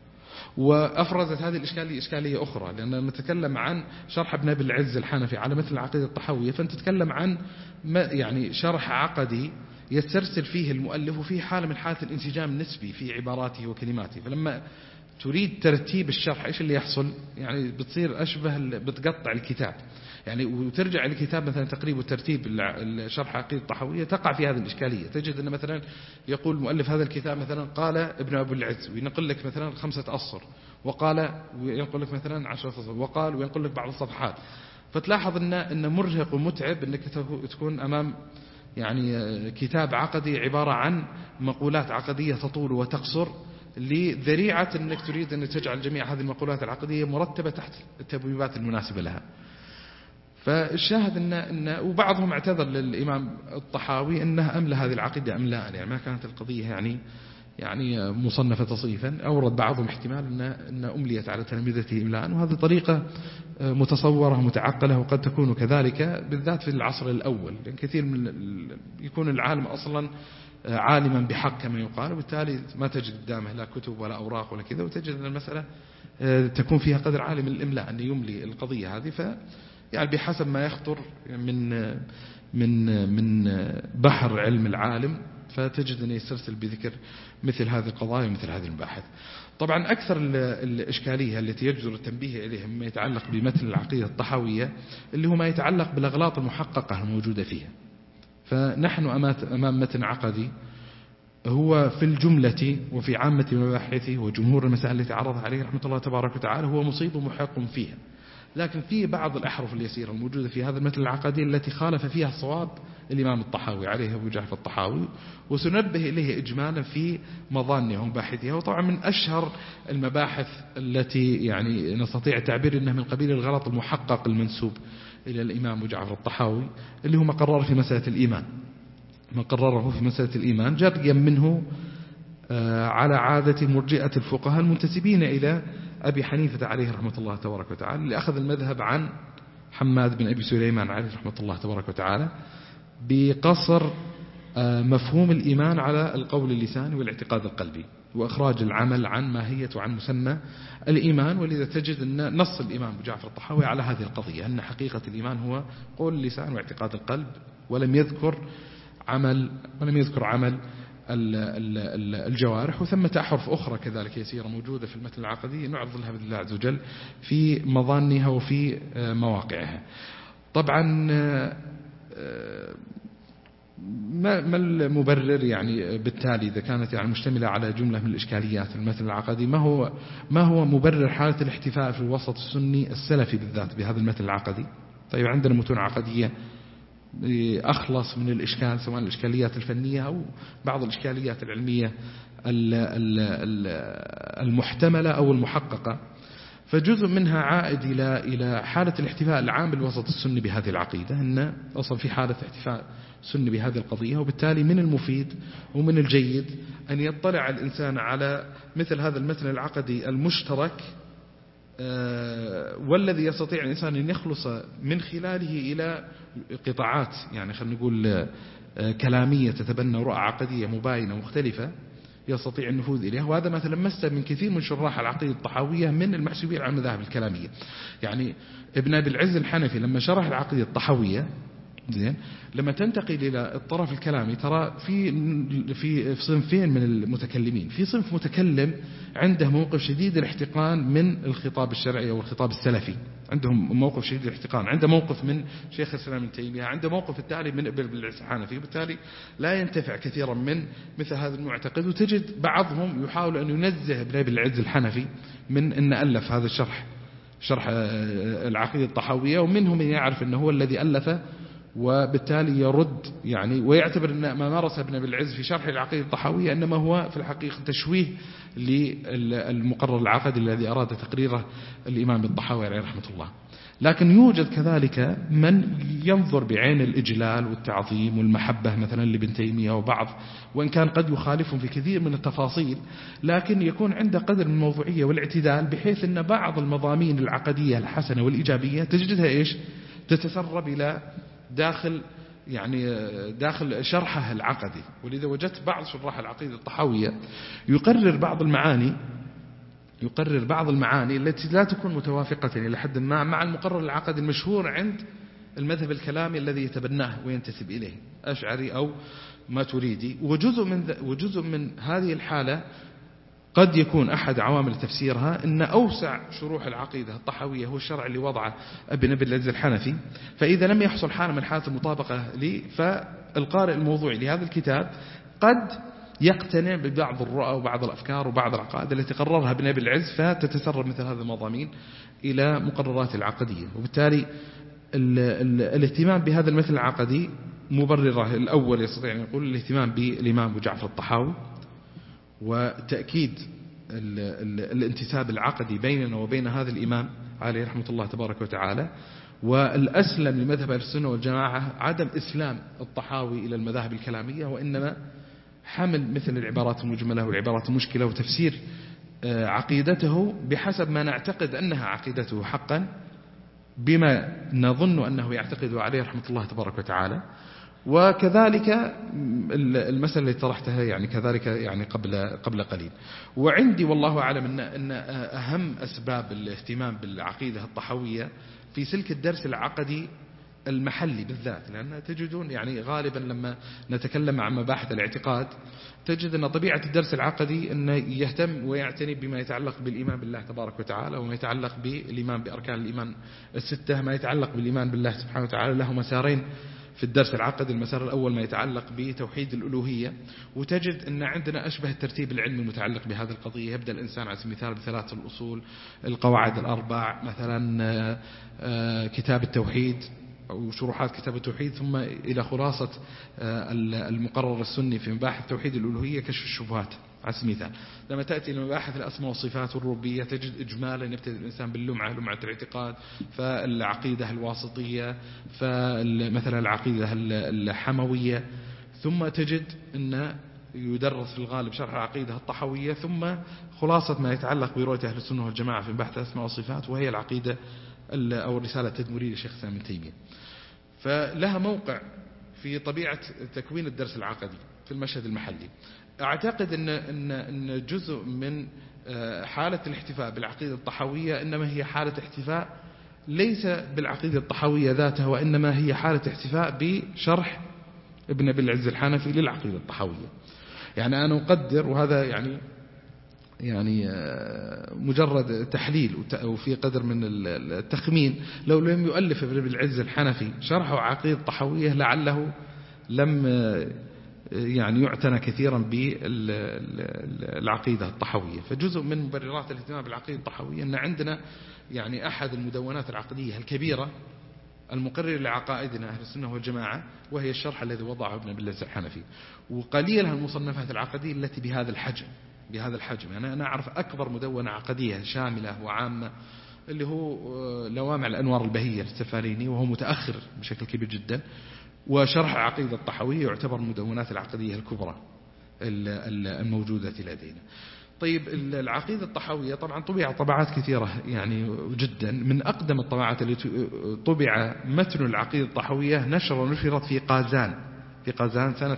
وأفرزت هذه الإشكالية إشكالية أخرى، لأننا نتكلم عن شرح ابن أبي العز الحنفي على مثل العقيدة الطحاوية فأنت تتكلم عن يعني شرح عقدي يسترسل فيه المؤلف وفيه حالة من حالة الانسجام النسبي في عباراته وكلماته. فلما تريد ترتيب الشرح إيش اللي يحصل؟ يعني بتصير أشبه بتقطع الكتاب يعني وترجع لكتاب مثلا تقريب وترتيب الشرح عقيدة الطحاوية تقع في هذه الإشكالية. تجد أن مثلا يقول مؤلف هذا الكتاب مثلا قال ابن أبي العز وينقل لك مثلا 5 أسطر وقال وينقل لك مثلا 10 أسطر وقال وينقل لك بعض الصفحات. فتلاحظ أن مرهق ومتعب أنك تكون أمام يعني كتاب عقدي عبارة عن مقولات عقدية تطول وتقصر لذريعة أنك تريد أن تجعل جميع هذه المقولات العقدية مرتبة تحت التبويبات المناسبة لها. فالشاهد أن وبعضهم اعتذر للإمام الطحاوي أنه أملى هذه العقيدة أملاء، يعني ما كانت القضية يعني مصنفة تصنيفا. أورد بعضهم احتمال أن أمليت على تلامذته إملاء، وهذه طريقة متصورة متعقلة وقد تكون كذلك بالذات في العصر الأول، لأن كثير من يكون العالم أصلا عالما بحق كما يقال، وبالتالي ما تجد قدامه لا كتب ولا أوراق ولا كذا، وتجد أن المسألة تكون فيها قدر عالي من الإملاء أن يملي القضية هذه. يعني بحسب ما يخطر من بحر علم العالم، فتجد أن يسترسل بذكر مثل هذه القضايا ومثل هذه المباحث. طبعا أكثر الإشكالية التي يجدر التنبيه إليها مما يتعلق بمتن العقيدة الطحاوية اللي هو ما يتعلق بالأغلاط المحققة الموجودة فيها. فنحن أمام متن عقدي هو في الجملة وفي عامة مباحثه وجمهور المسائل التي عرضها عليه رحمة الله تبارك وتعالى هو مصيب محق فيها، لكن في بعض الأحرف اليسيرة الموجودة في هذا المتن العقدي التي خالف فيها الصواب الإمام الطحاوي عليه أبو جعفر الطحاوي، وسنبه إليه إجمالا في مظانه ومباحثها. وطبعا من أشهر المباحث التي يعني نستطيع التعبير أنها من قبيل الغلط المحقق المنسوب إلى الإمام أبو جعفر الطحاوي، اللي هو ما قرره في مسألة الإيمان، ما قرره في مسألة الإيمان جريا منه على عادة مرجئة الفقهاء المنتسبين إلى أبي حنيفة عليه رحمة الله تبارك وتعالى، اللي أخذ المذهب عن حماد بن أبي سليمان عليه رحمة الله تبارك وتعالى بقصر مفهوم الإيمان على القول اللساني والاعتقاد القلبي، وإخراج العمل عن ماهية وعن مسمى الإيمان. ولذا تجد أن نص الإمام أبو جعفر الطحاوي على هذه القضية، أن حقيقة الإيمان هو قول اللسان واعتقاد القلب، ولم يذكر عمل الجوارح. وثمة أحرف أخرى كذلك يسيرة موجودة في المتن العقدي نعرض لها بإذن الله عز وجل في مظانها وفي مواقعها. طبعا ما المبرر يعني بالتالي إذا كانت يعني مشتملة على جملة من الإشكاليات في المتن العقدي، ما هو مبرر حالة الاحتفاء في الوسط السني السلفي بالذات بهذا المتن العقدي؟ طيب عندنا متون عقدية أخلص من الإشكال، سواء الإشكاليات الفنية أو بعض الإشكاليات العلمية المحتملة أو المحققة، فجزء منها عائد إلى حالة الاحتفاء العام بالوسط السني بهذه العقيدة، أن أصلا في حالة احتفاء سني بهذه القضية. وبالتالي من المفيد ومن الجيد أن يطلع الإنسان على مثل هذا المتن العقدي المشترك، والذي يستطيع الإنسان أن يخلص من خلاله إلى قطاعات يعني خلينا نقول كلامية تتبنى رؤى عقدية مباينة مختلفة يستطيع النفوذ إليها. وهذا ما تلمسته من كثير من شراح العقيدة الطحاوية من المحسوبين على المذاهب الكلامية. يعني ابن أبي العز الحنفي لما شرح العقيدة الطحاوية زين، لما تنتقل إلى الطرف الكلامي ترى في صنفين من المتكلمين. في صنف متكلم عنده موقف شديد الاحتقان من الخطاب الشرعي أو الخطاب السلفي، عندهم موقف شديد الاحتقان، عنده موقف من شيخ الإسلام ابن تيمية، عنده موقف التالي من ابن العز الحنفي، وبالتالي لا ينتفع كثيرا من مثل هذا المعتقد. وتجد بعضهم يحاول أن ينزه ابن أبي العز الحنفي من أن ألف هذا شرح العقيدة الطحاوية، ومنهم من يعرف أنه هو الذي ألفه، وبالتالي يرد يعني ويعتبر أن ما مارس ابن أبي العز في شرح العقيدة الطحاوية إنما هو في الحقيقة تشويه للمقرر العقدي الذي أراد تقريره الإمام الطحاوي عليه رحمة الله. لكن يوجد كذلك من ينظر بعين الإجلال والتعظيم والمحبة مثلا لابن تيمية وبعض، وإن كان قد يخالفهم في كثير من التفاصيل، لكن يكون عنده قدر من الموضوعية والاعتدال، بحيث أن بعض المضامين العقدية الحسنة والإيجابية تجدها إيش تتسرب إلى داخل شرحه العقدي. ولذا وجدت بعض شراح العقيدة الطحاوية يقرر بعض المعاني التي لا تكون متوافقة إلى حد ما مع المقرر العقدي المشهور عند المذهب الكلامي الذي يتبناه وينتسب إليه، أشعري أو ماتريدي. وجزء من هذه الحالة قد يكون أحد عوامل تفسيرها أن أوسع شروح العقيدة الطحاوية هو الشرع اللي وضعه ابن أبي العز الحنفي، فإذا لم يحصل حالة من حالة المطابقة لي، فالقارئ الموضوعي لهذا الكتاب قد يقتنع ببعض الرؤى وبعض الأفكار وبعض العقائد التي قررها ابن أبي العز، فتتسرب مثل هذه المضامين إلى مقررات العقدية. وبالتالي الاهتمام بهذا المثل العقدي مبرره الأول يستطيع أن يقول الاهتمام بالإمام أبو جعفر الطحاوي، وتأكيد الانتساب العقدي بيننا وبين هذا الإمام عليه رحمة الله تبارك وتعالى. والأسلم لمذهب السنة والجماعة عدم إسلام الطحاوي إلى المذاهب الكلامية، وإنما حمل مثل العبارات المجملة والعبارات المشكلة وتفسير عقيدته بحسب ما نعتقد أنها عقيدته حقا بما نظن أنه يعتقد عليه رحمة الله تبارك وتعالى. وكذلك المسألة اللي طرحتها يعني كذلك يعني قبل قليل. وعندي والله أعلم أن أهم أسباب الاهتمام بالعقيدة الطحوية في سلك الدرس العقدي المحلي بالذات، لأن تجدون يعني غالبا لما نتكلم عن مباحث الاعتقاد تجد أن طبيعة الدرس العقدي أنه يهتم ويعتني بما يتعلق بالإيمان بالله تبارك وتعالى، وما يتعلق بالإيمان بأركان الإيمان الستة، ما يتعلق بالإيمان بالله سبحانه وتعالى. له مسارين في الدرس العقدي. المسار الأول ما يتعلق بتوحيد الألوهية، وتجد أن عندنا أشبه الترتيب العلمي المتعلق بهذه القضية. يبدأ الإنسان على سبيل المثال بثلاث الأصول، القواعد الأربع مثلا، كتاب التوحيد أو شروحات كتاب التوحيد، ثم إلى خلاصة المقرر السني في مباحث توحيد الألوهية، كشف الشبهات على سبيل المثال. لما تأتي لمباحث الأسماء والصفات والربوبية تجد إجمالا يبتدئ الإنسان باللمعة، لمعة الاعتقاد، فالعقيدة الواسطية، فمثلا العقيدة الحموية، ثم تجد أن يدرس في الغالب شرح العقيدة الطحوية، ثم خلاصة ما يتعلق برؤية أهل السنة والجماعة في بحث الأسماء والصفات، وهي العقيدة أو الرسالة التدمرية للشيخ الإسلام ابن تيمية. فلها موقع في طبيعة تكوين الدرس العقدي في المشهد المحلي. أعتقد أن جزء من حالة الاحتفاء بالعقيدة الطحوية إنما هي حالة احتفاء ليس بالعقيدة الطحوية ذاتها، وإنما هي حالة احتفاء بشرح ابن أبي العز الحنفي للعقيدة الطحوية. يعني أنا أقدر، وهذا يعني مجرد تحليل وفي قدر من التخمين، لو لم يؤلف ابن أبي العز الحنفي شرحه عقيدة الطحوية لعله لم يعني يعتنى كثيرا بالعقيدة الطحوية. فجزء من مبررات الاهتمام بالعقيدة الطحوية أن عندنا يعني أحد المدونات العقدية الكبيرة المقرر لعقائدنا أهل السنة والجماعة، وهي الشرح الذي وضعه ابن أبي العز الحنفي. وقليلها المصنفات العقدية التي بهذا الحجم. يعني أنا أعرف أكبر مدونة عقدية شاملة وعامة اللي هو لوامع الأنوار البهية للسفاريني، وهو متأخر بشكل كبير جدا. وشرح العقيدة الطحوية يعتبر من المدونات العقدية الكبرى الموجودة لدينا. طيب العقيدة الطحوية طبعا طبع طبعات كثيرة يعني جدا. من أقدم الطبعات التي طبع متن العقيدة الطحوية نشرت في قازان سنة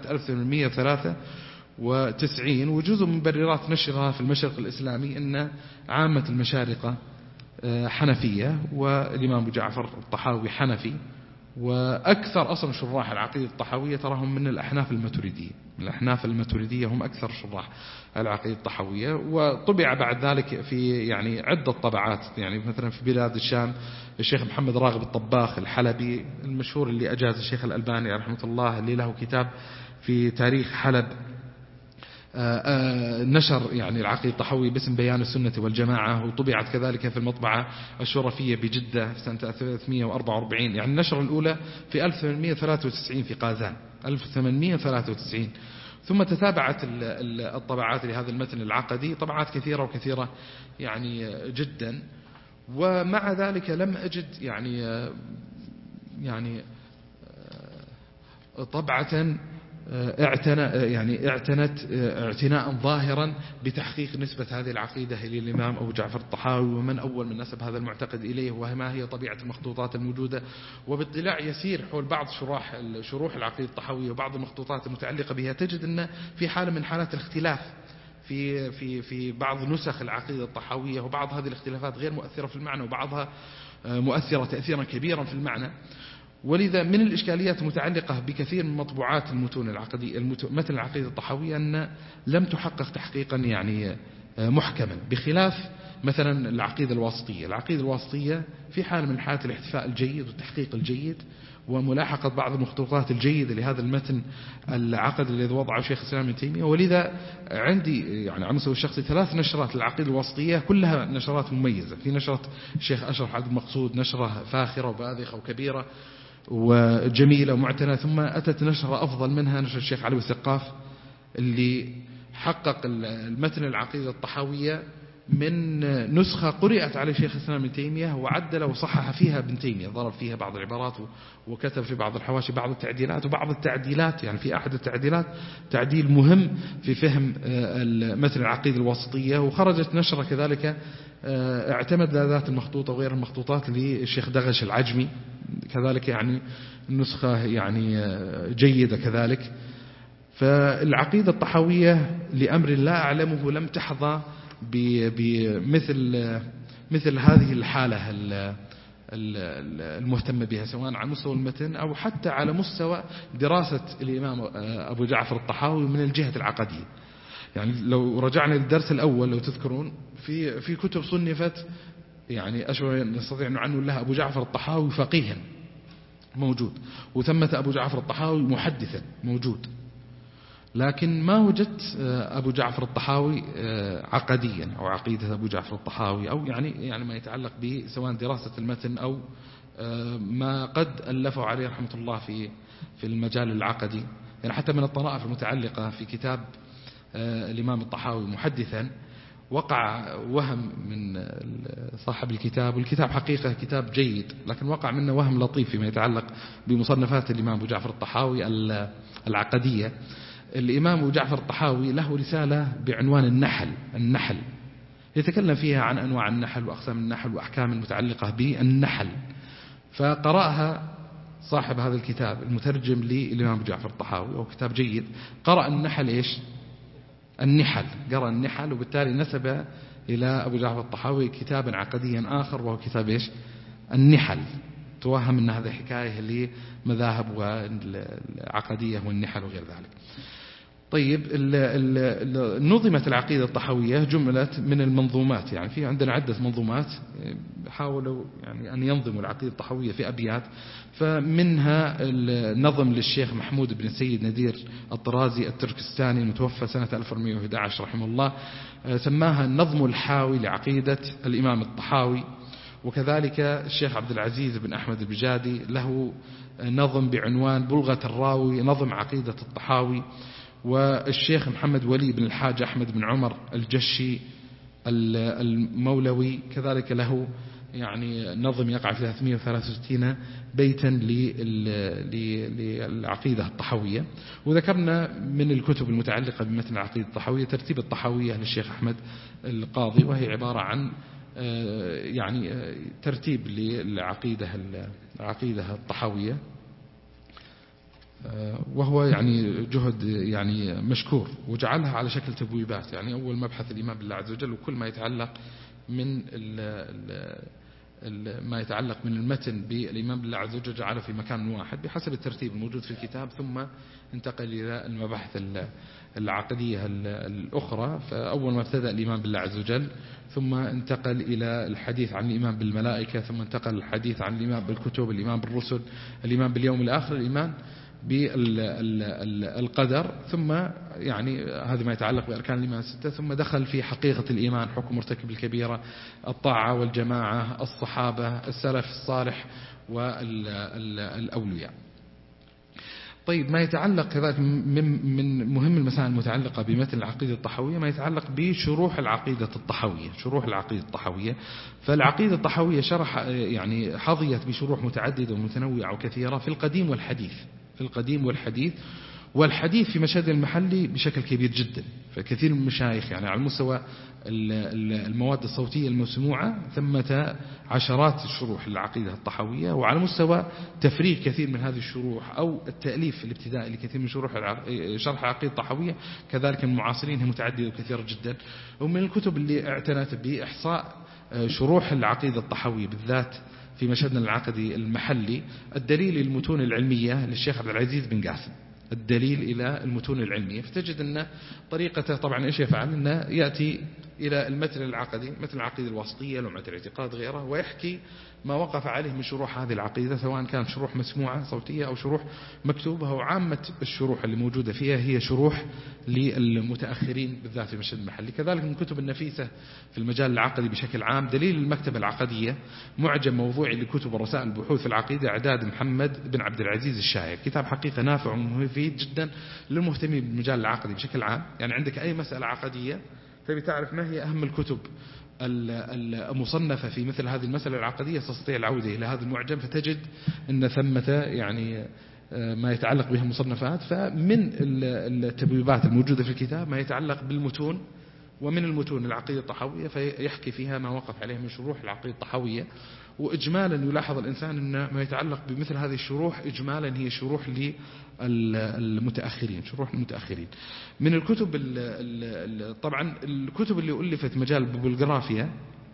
1893. وجزء من مبررات نشرها في المشرق الإسلامي أن عامة المشارقة حنفية، والإمام أبو جعفر الطحاوي حنفي، وأكثر أصلا شراح العقيدة الطحوية تراهم من الأحناف الماتريدية هم أكثر شراح العقيدة الطحوية. وطبع بعد ذلك في يعني عدة طبعات، يعني مثلا في بلاد الشام الشيخ محمد راغب الطباخ الحلبي المشهور اللي أجاز الشيخ الألباني رحمه الله، اللي له كتاب في تاريخ حلب، نشر يعني العقيدة الطحوية باسم بيان السنة والجماعة، وطبعت كذلك في المطبعة الشرفية بجدة في سنة 1844. يعني النشر الأولى في 1893 في قازان 1893. ثم تتابعت الطبعات لهذا المتن العقدي طبعات كثيرة وكثيرة يعني جدا. ومع ذلك لم أجد يعني طبعة اعتنت اعتناء ظاهرا بتحقيق نسبة هذه العقيدة إلى الإمام أبو جعفر الطحاوي، ومن أول من نسب هذا المعتقد إليه، وما هي طبيعة المخطوطات الموجودة. وباطلاع يسير حول بعض شروح العقيدة الطحاوية وبعض المخطوطات المتعلقة بها، تجد أن في حالة من حالات الاختلاف في بعض نسخ العقيدة الطحاوية، وبعض هذه الاختلافات غير مؤثرة في المعنى، وبعضها مؤثرة تأثيرا كبيرا في المعنى. ولذا من الإشكاليات المتعلقة بكثير من مطبوعات المتون العقدية متن العقيدة الطحاوية أن لم تحقق تحقيقا يعني محكما، بخلاف مثلا العقيدة الواسطية في حال من حالة الاحتفاء الجيد والتحقيق الجيد وملاحقة بعض المخطوطات الجيدة لهذا المتن العقد الذي وضعه شيخ الإسلام ابن تيمية. ولذا عندي يعني على المستوى الشخصي 3 نشرات للعقيدة الواسطية كلها نشرات مميزة. في نشرة الشيخ أشرف عبد المقصود، نشرة فاخرة وباذخة وكبيرة وجميلة ومعتنة. ثم أتت نشرة أفضل منها، نشر الشيخ علي السقاف اللي حقق المتن العقيدة الطحاوية من نسخة قرأت على شيخ الإسلام ابن تيمية وعدل وصحح فيها ابن تيمية، ضرب فيها بعض العبارات وكتب في بعض الحواشي بعض التعديلات، وبعض التعديلات يعني في أحد التعديلات تعديل مهم في فهم مثل العقيدة الواسطية. وخرجت نشرة كذلك اعتمد ذات المخطوطة وغير المخطوطات للشيخ دغش العجمي، كذلك يعني نسخة يعني جيدة كذلك. فالعقيدة الطحاوية لأمر لا أعلمه لم تحظى مثل هذه الحالة المهتمة بها، سواء على مستوى المتن أو حتى على مستوى دراسة الإمام أبو جعفر الطحاوي من الجهة العقدية. يعني لو رجعنا للدرس الأول لو تذكرون في كتب صنفت يعني أشبه نستطيع أن نعنون لها أبو جعفر الطحاوي فقيها موجود، وثمة أبو جعفر الطحاوي محدثا موجود، لكن ما وجدت أبو جعفر الطحاوي عقديا أو عقيدة أبو جعفر الطحاوي أو يعني ما يتعلق بسواء دراسة المتن أو ما قد ألفه عليه رحمة الله في المجال العقدي. يعني حتى من الطرائف المتعلقة في كتاب الإمام الطحاوي محدثا وقع وهم من صاحب الكتاب، والكتاب حقيقة كتاب جيد، لكن وقع منه وهم لطيف فيما يتعلق بمصنفات الإمام أبو جعفر الطحاوي العقدية. الإمام أبو جعفر الطحاوي له رسالة بعنوان النحل يتكلم فيها عن أنواع النحل وأقسام النحل وأحكام المتعلقة بالنحل، فقرأها صاحب هذا الكتاب المترجم للإمام أبو جعفر الطحاوي، وهو كتاب جيد. قرأ النحل إيش؟ قرأ النحل، وبالتالي نسب إلى أبو جعفر الطحاوي كتابا عقديا آخر وهو كتاب إيش؟ النحل. توهم أن هذا حكاية لمذاهب والعقدية والنحل وغير ذلك. طيب نظمت العقيدة الطحاوية جملت من المنظومات، يعني في عندنا عدة منظومات حاولوا يعني أن ينظموا العقيدة الطحاوية في أبيات، فمنها النظم للشيخ محمود بن السيد ندير الطرازي التركستاني المتوفى سنة 1411 رحمه الله، سماها النظم الحاوي لعقيدة الإمام الطحاوي. وكذلك الشيخ عبد العزيز بن أحمد البجادي له نظم بعنوان بلغة الراوي نظم عقيدة الطحاوي. والشيخ محمد ولي بن الحاج أحمد بن عمر الجشي المولوي كذلك له يعني نظم يقع في 363 بيتا للعقيدة الطحاوية. وذكرنا من الكتب المتعلقة بمتن العقيدة الطحاوية ترتيب الطحاوية للشيخ أحمد القاضي، وهي عبارة عن يعني ترتيب للعقيدة الطحاوية، وهو يعني جهد يعني مشكور، وجعلها على شكل تبويبات. يعني أول مبحث الإيمان بالله عز وجل وكل ما يتعلق من ما يتعلق من المتن بالإيمان بالله عز وجل جعله في مكان واحد بحسب الترتيب الموجود في الكتاب، ثم انتقل إلى المباحث العقدية الأخرى. فأول ما ابتدأ الإيمان بالله عز وجل، ثم انتقل إلى الحديث عن الإيمان بالملائكة، ثم انتقل الحديث عن الإيمان بالكتب، الإيمان بالرسل، الإيمان باليوم الآخر، الإيمان بالقدر، ثم يعني هذا ما يتعلق بأركان الإيمان الستة، ثم دخل في حقيقة الإيمان، حكم مرتكب الكبيرة، الطاعة والجماعة، الصحابة، السلف الصالح، والأولياء. طيب ما يتعلق كذلك من مهم المسائل المتعلقة بمثل العقيدة الطحاوية ما يتعلق بشروح العقيدة الطحاوية. فالعقيدة الطحاوية شرح يعني حظيت بشروح متعددة ومتنوعة وكثيرة في القديم والحديث في مشهد المحلي بشكل كبير جدا. فكثير من المشايخ يعني على مستوى المواد الصوتية المسموعة ثمة عشرات الشروح للعقيدة الطحاوية، وعلى مستوى تفريغ كثير من هذه الشروح أو التأليف الابتدائي لكثير من شروح شرح العقيدة الطحاوية كذلك المعاصرين هي متعددة وكثيرة جدا. ومن الكتب اللي اعتنت بإحصاء شروح العقيدة الطحاوية بالذات في مشهدنا العقدي المحلي الدليل المتون العلمية للشيخ عبد العزيز بن قاسم، الدليل إلى المتون العلمية. فتجد أن طريقته طبعا إيش يفعل؟ أنه يأتي إلى المتن العقدي مثل العقيدة الواسطية لمعة الاعتقاد غيره، ويحكي ما وقف عليه من شروح هذه العقيدة سواء كانت شروح مسموعة صوتية أو شروح مكتوبة. وعامة الشروح اللي موجودة فيها هي شروح للمتأخرين بالذات في المشهد المحلي. كذلك من كتب النفيسة في المجال العقدي بشكل عام دليل المكتبة العقدية، معجم موضوعي لكتب ورسائل البحوث في العقيدة، إعداد محمد بن عبد العزيز الشاعر، كتاب حقيقة نافع ومفيد جدا للمهتمين بالمجال العقدي بشكل عام. يعني عندك أي مسألة عقدية تبي تعرف ما هي أهم الكتب المصنفة في مثل هذه المسألة العقدية، تستطيع العودة إلى هذا المعجم فتجد أن ثمة يعني ما يتعلق بها مصنفات. فمن التبويبات الموجودة في الكتاب ما يتعلق بالمتون، ومن المتون العقيدة الطحاوية فيحكي فيها ما وقف عليه من شروح العقيدة الطحاوية. وإجمالا يلاحظ الإنسان أن ما يتعلق بمثل هذه الشروح إجمالا هي شروح للمتأخرين، شروح المتأخرين. من الكتب طبعا الكتب اللي ألفت مجال الببلغرافيا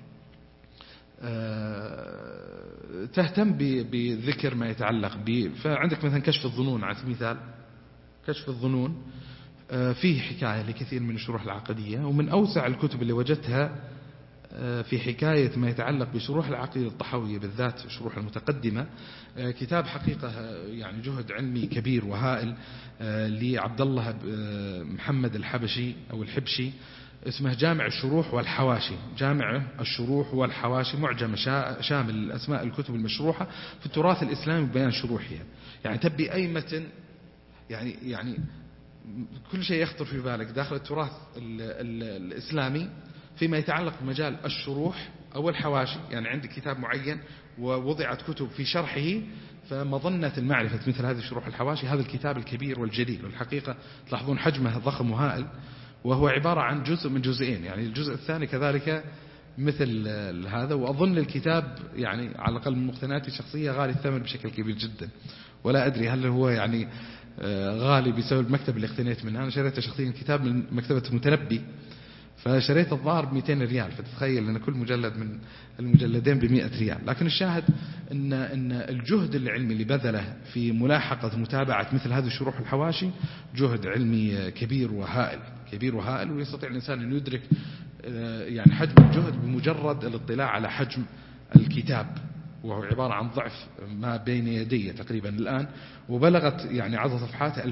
تهتم بذكر ما يتعلق فعندك مثلا كشف الظنون على سبيل المثال، كشف الظنون فيه حكاية لكثير من الشروح العقدية. ومن أوسع الكتب اللي وجدتها في حكاية ما يتعلق بشروح العقيدة الطحاوية بالذات الشروح المتقدمة كتاب حقيقة يعني جهد علمي كبير وهائل لعبد الله محمد الحبشي أو الحبشي، اسمه جامع الشروح والحواشي. جامع الشروح والحواشي معجم شامل الأسماء الكتب المشروحة في التراث الإسلامي ببيان شروحها. يعني تبي أي متن يعني كل شيء يخطر في بالك داخل التراث الإسلامي فيما يتعلق بمجال الشروح أو الحواشي. يعني عندك كتاب معين ووضعت كتب في شرحه، فمظنة المعرفة مثل هذه الشروح الحواشي هذا الكتاب الكبير والجليل. والحقيقة تلاحظون حجمه ضخم وهائل، وهو عبارة عن جزء من جزئين. يعني الجزء الثاني كذلك مثل هذا. وأظن الكتاب يعني على الأقل من مقتنياتي الشخصية غالي الثمن بشكل كبير جدا، ولا أدري هل هو يعني غالي بسبب المكتب اللي اقتنيت منه. أنا شريته شخصيا كتاب من مكتبة متنبي، فشريت الظاهر ب200 ريال، فتتخيل أن كل مجلد من المجلدين ب100 ريال. لكن الشاهد أن الجهد العلمي اللي بذله في ملاحقة متابعة مثل هذه الشروح الحواشي جهد علمي كبير وهائل، كبير وهائل. ويستطيع الإنسان أن يدرك يعني حجم الجهد بمجرد الاطلاع على حجم الكتاب، وهو عبارة عن ضعف ما بين يدي تقريبا الآن. وبلغت يعني عدد صفحاته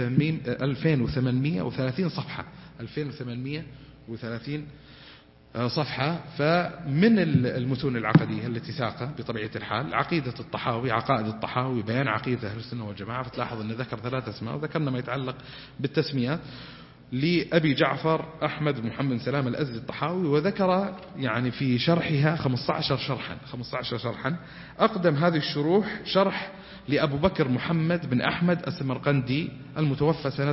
2830 صفحة، 2830 صفحة. فمن المتون العقدية التي ساقها بطبيعة الحال عقيدة الطحاوي، عقائد الطحاوي، بيان عقيدة أهل السنة والجماعة. فتلاحظ أن ذكر 3 أسماء، وذكرنا ما يتعلق بالتسميات لأبي جعفر أحمد محمد سلام الأزدي الطحاوي، وذكر يعني في شرحها 15 شرحا. أقدم هذه الشروح شرح لأبو بكر محمد بن أحمد السمرقندي المتوفى سنة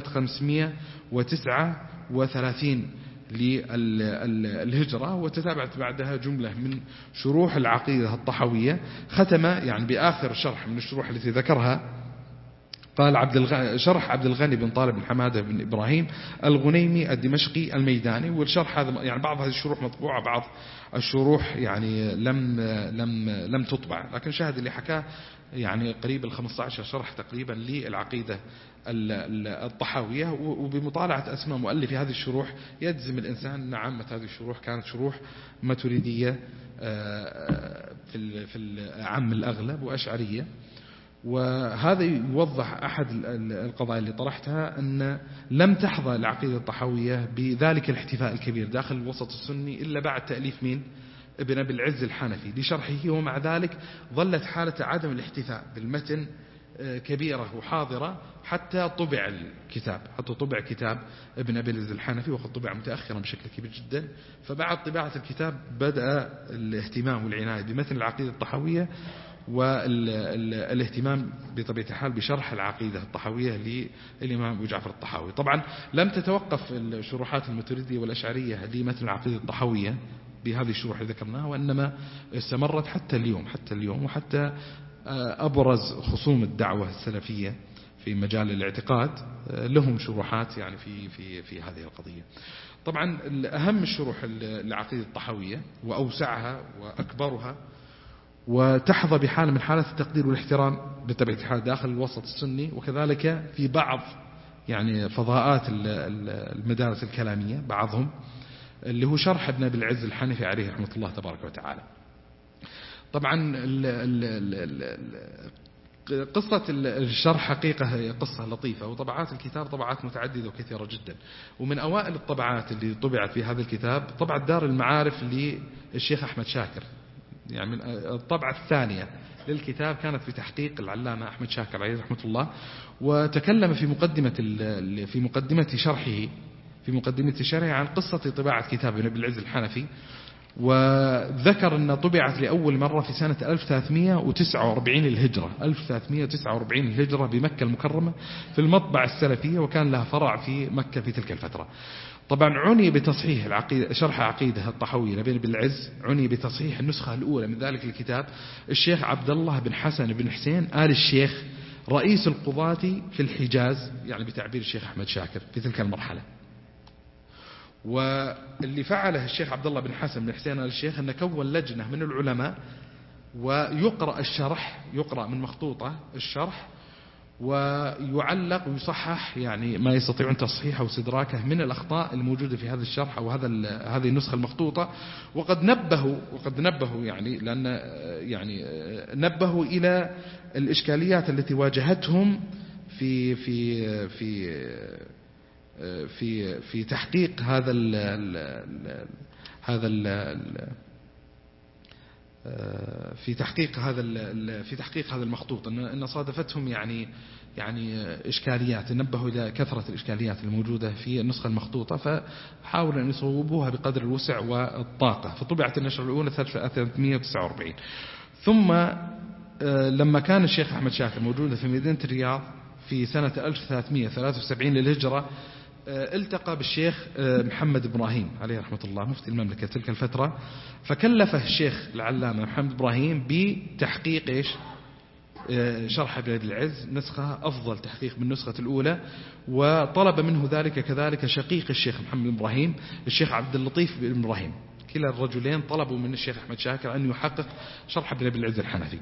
539 للهجرة، وتتابعت بعدها جملة من شروح العقيدة الطحاوية. ختم يعني بآخر شرح من الشروح التي ذكرها قال شرح عبد الغني بن طالب بن حمادة بن إبراهيم الغنيمي الدمشقي الميداني. والشرح هذا يعني بعض هذه الشروح مطبوعة، بعض الشروح يعني لم تطبع، لكن شاهد اللي حكاه يعني قريب 15 شرح تقريبا للعقيدة الطحاوية. وبمطالعة أسماء مؤلف هذه الشروح يجزم الإنسان أن عامة هذه الشروح كانت شروح ماتريدية في العام الأغلب وأشعرية. وهذا يوضح أحد القضايا اللي طرحتها، أن لم تحظى العقيدة الطحاوية بذلك الاحتفاء الكبير داخل الوسط السني إلا بعد تأليف مين؟ ابن أبي العز الحنفي لشرحه. ومع ذلك ظلت حالة عدم الاحتفاء بالمتن كبيرة وحاضرة حتى طبع الكتاب، حتى طبع كتاب ابن أبي العز الحنفي، وقد طبع متأخرا بشكل كبير جدا. فبعد طباعة الكتاب بدأ الاهتمام والعناية بمتن العقيدة الطحاوية، والاهتمام بطبيعة الحال بشرح العقيدة الطحاوية للإمام أبو جعفر الطحاوي. طبعا لم تتوقف الشروحات الماتريدية والأشعرية لمتن العقيدة الطحاوية بهذه الشروح اللي ذكرناها، وإنما استمرت حتى اليوم. وحتى أبرز خصوم الدعوة السلفية في مجال الاعتقاد لهم شروحات يعني في هذه القضية. طبعا أهم الشروح العقيدة الطحاوية وأوسعها وأكبرها، وتحظى بحالة من حالة التقدير والاحترام بطبيعة الحال داخل الوسط السني، وكذلك في بعض يعني فضاءات المدارس الكلامية بعضهم، اللي هو شرح ابن أبي العز الحنفي عليه رحمة الله تبارك وتعالى. طبعا قصة الشرح حقيقة هي قصة لطيفة، وطبعات الكتاب طبعات متعددة وكثيرة جدا. ومن أوائل الطبعات اللي طبعت في هذا الكتاب طبعة دار المعارف للشيخ أحمد شاكر. يعني الطبعة الثانية للكتاب كانت بتحقيق العلامة أحمد شاكر عليه رحمة الله، وتكلم في مقدمة شرحه في مقدمة شرحه عن قصة طباعة كتاب ابن أبي العز الحنفي، وذكر أن طبعت لأول مرة في سنة 1349 الهجرة 1349 الهجرة بمكة المكرمة في المطبعة السلفية، وكان لها فرع في مكة في تلك الفترة. طبعا عني بتصحيح العقيدة شرح عقيدة الطحاوية لابن أبي العز، عني بتصحيح النسخة الأولى من ذلك الكتاب الشيخ عبد الله بن حسن بن حسين آل الشيخ رئيس القضاة في الحجاز، يعني بتعبير الشيخ أحمد شاكر في تلك المرحلة. واللي فعله الشيخ عبد الله بن حسن بن حسين آل الشيخ أن كون لجنة من العلماء ويقرأ الشرح، يقرأ من مخطوطة الشرح ويعلق ويصحح يعني ما يستطيعون تصحيحه واستدراكه من الأخطاء الموجودة في هذا الشرح أو هذه النسخة المخطوطة. وقد نبهوا يعني لأن يعني نبهوا إلى الإشكاليات التي واجهتهم في في في في في تحقيق في تحقيق هذا المخطوط، أن صادفتهم يعني إشكاليات، نبهوا إلى كثرة الإشكاليات الموجودة في النسخة المخطوطة، فحاولوا أن يصوبوها بقدر الوسع والطاقة. فطبعت النشرة الأولى 1349. ثم لما كان الشيخ أحمد شاكر موجودا في مدينة الرياض في سنة 1373 للهجرة، التقى بالشيخ محمد إبراهيم عليه رحمة الله مفتي المملكة تلك الفترة، فكلفه الشيخ العلامة محمد إبراهيم بتحقيق شرح ابن أبي العز نسخة أفضل تحقيق من النسخة الأولى، وطلب منه ذلك كذلك شقيق الشيخ محمد إبراهيم الشيخ عبد اللطيف بن إبراهيم. كلا الرجلين طلبوا من الشيخ أحمد شاكر أن يحقق شرح ابن أبي العز الحنفي.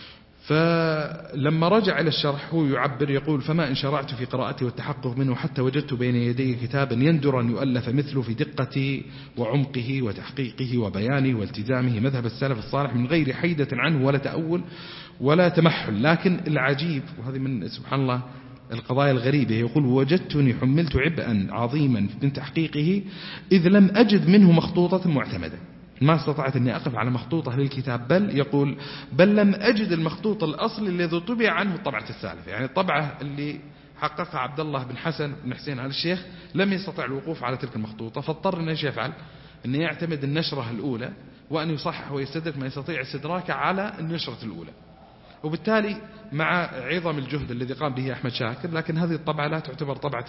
فلما رجع إلى الشرح هو يعبر يقول: فما إن شرعت في قراءته والتحقق منه حتى وجدت بين يدي كتابا يندر أن يؤلف مثله في دقة وعمقه وتحقيقه وبيانه والتزامه مذهب السلف الصالح من غير حيدة عنه ولا تأول ولا تمحل. لكن العجيب، وهذه من سبحان الله القضايا الغريبة، يقول: وجدتني حملت عبئا عظيما من تحقيقه إذ لم أجد منه مخطوطة معتمدة، ما استطعت أني أقف على مخطوطة للكتاب، بل يقول بل لم أجد المخطوط الأصلي الذي طبع عنه الطبعة السالفة، يعني الطبعة اللي حققها عبد الله بن حسن بن حسين آل الشيخ لم يستطع الوقوف على تلك المخطوطة، فاضطر أن يفعل أن يعتمد النشرة الأولى وأن يصحح ويستدرك ما يستطيع استدراكه على النشرة الأولى. وبالتالي مع عظم الجهد الذي قام به أحمد شاكر، لكن هذه الطبعة لا تعتبر طبعة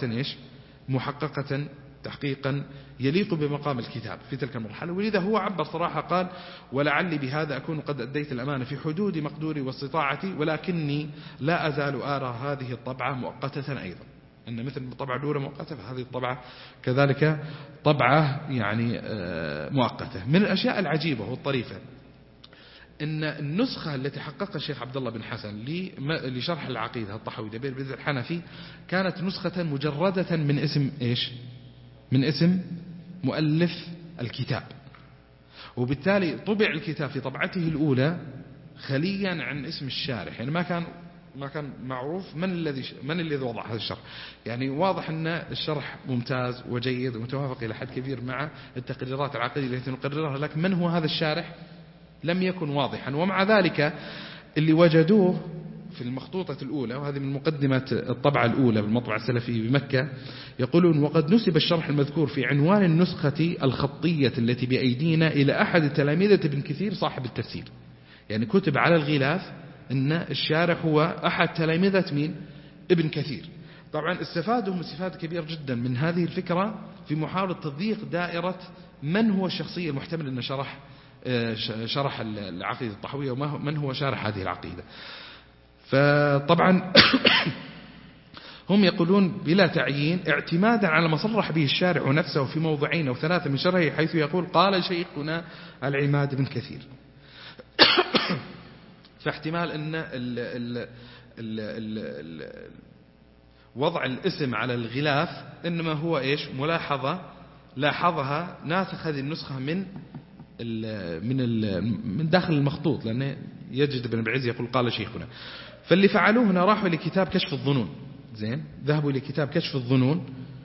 محققة تحقيقا يليق بمقام الكتاب في تلك المرحلة. ولذا هو عبر صراحة قال: ولعلي بهذا أكون قد أديت الأمانة في حدود مقدوري واستطاعتي، ولكني لا أزال أرى هذه الطبعة مؤقتة أيضا، أن مثل الطبعة الأولى مؤقتة فهذه الطبعة كذلك طبعة يعني مؤقتة. من الأشياء العجيبة والطريفة إن النسخة التي حققها الشيخ عبد الله بن حسن لشرح العقيدة الطحاوية لابن أبي العز الحنفي كانت نسخة مجردة من اسم إيش؟ من اسم مؤلف الكتاب، وبالتالي طبع الكتاب في طبعته الأولى خليا عن اسم الشارح، يعني ما كان معروف من الذي وضع هذا الشرح. يعني واضح أن الشرح ممتاز وجيد ومتوافق إلى حد كبير مع التقريرات العقيدة التي نقررها، لكن من هو هذا الشارح لم يكن واضحا. ومع ذلك اللي وجدوه في المخطوطة الأولى، وهذه من مقدمة الطبعة الأولى بالمطبعة السلفية بمكة، يقولون: وقد نسب الشرح المذكور في عنوان النسخة الخطية التي بأيدينا إلى أحد تلاميذة ابن كثير صاحب التفسير. يعني كتب على الغلاف أن الشارح هو أحد تلاميذة مين؟ ابن كثير. طبعا استفادوا من استفادة كبير جدا من هذه الفكرة في محاولة تضييق دائرة من هو الشخصية المحتمل أن شرح العقيدة الطحاوية ومن هو شارح هذه العقيدة. فطبعا هم يقولون بلا تعيين اعتمادا على ما صرح به الشارع نفسه في موضعين أو ثلاثة من شرحه، حيث يقول: قال شيخنا العماد بن كثير. فاحتمال أن وضع الاسم على الغلاف إنما هو إيش؟ ملاحظة لاحظها ناسخ هذه النسخة من داخل المخطوط، لأنه يجد ابن أبي العز يقول: قال شيخنا. فاللي فعلوه هنا راحوا لكتاب كشف الظنون، زين، ذهبوا لكتاب كشف الظنون،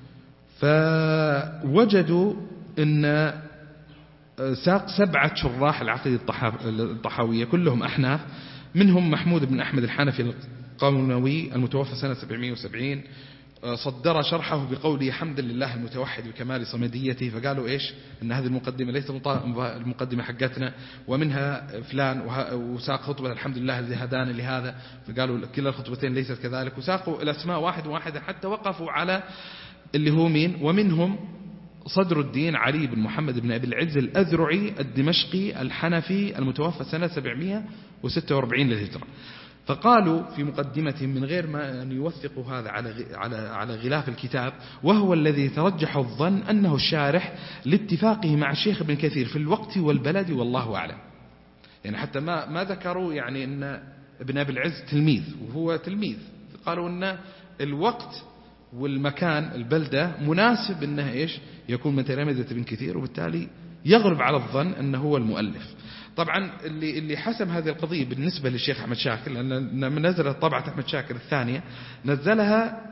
فوجدوا أن ساق 7 شراح العقيدة الطحاوية كلهم أحناف، منهم محمود بن أحمد الحنفي القونوي المتوفى سنة 770، صدر شرحه بقوله حمدا لله المتوحد بكمال صمديته، فقالوا إيش أن هذه المقدمة ليست المقدمة حقتنا، ومنها فلان، وساق خطبة الحمد لله الذي هدانا لهذا، فقالوا كلا الخطبتين ليست كذلك، وساقوا الأسماء واحدة حتى وقفوا على اللي هو مين. ومنهم صدر الدين علي بن محمد بن أبي العز الأذرعي الدمشقي الحنفي المتوفى سنة 746 للهجرة. فقالوا في مقدمتهم من غير ما أن يوثقوا هذا على غلاف الكتاب، وهو الذي ترجح الظن أنه الشارح لاتفاقه مع الشيخ ابن كثير في الوقت والبلد والله أعلم. يعني حتى ما ذكروا يعني أن ابن أبي العز تلميذ وهو تلميذ، قالوا أن الوقت والمكان البلدة مناسب أنه إيش يكون من تلامذة ابن كثير، وبالتالي يغلب على الظن أنه هو المؤلف. طبعا اللي حسم هذه القضية بالنسبة للشيخ أحمد شاكر، لأن نزلت طبعة أحمد شاكر الثانية نزلها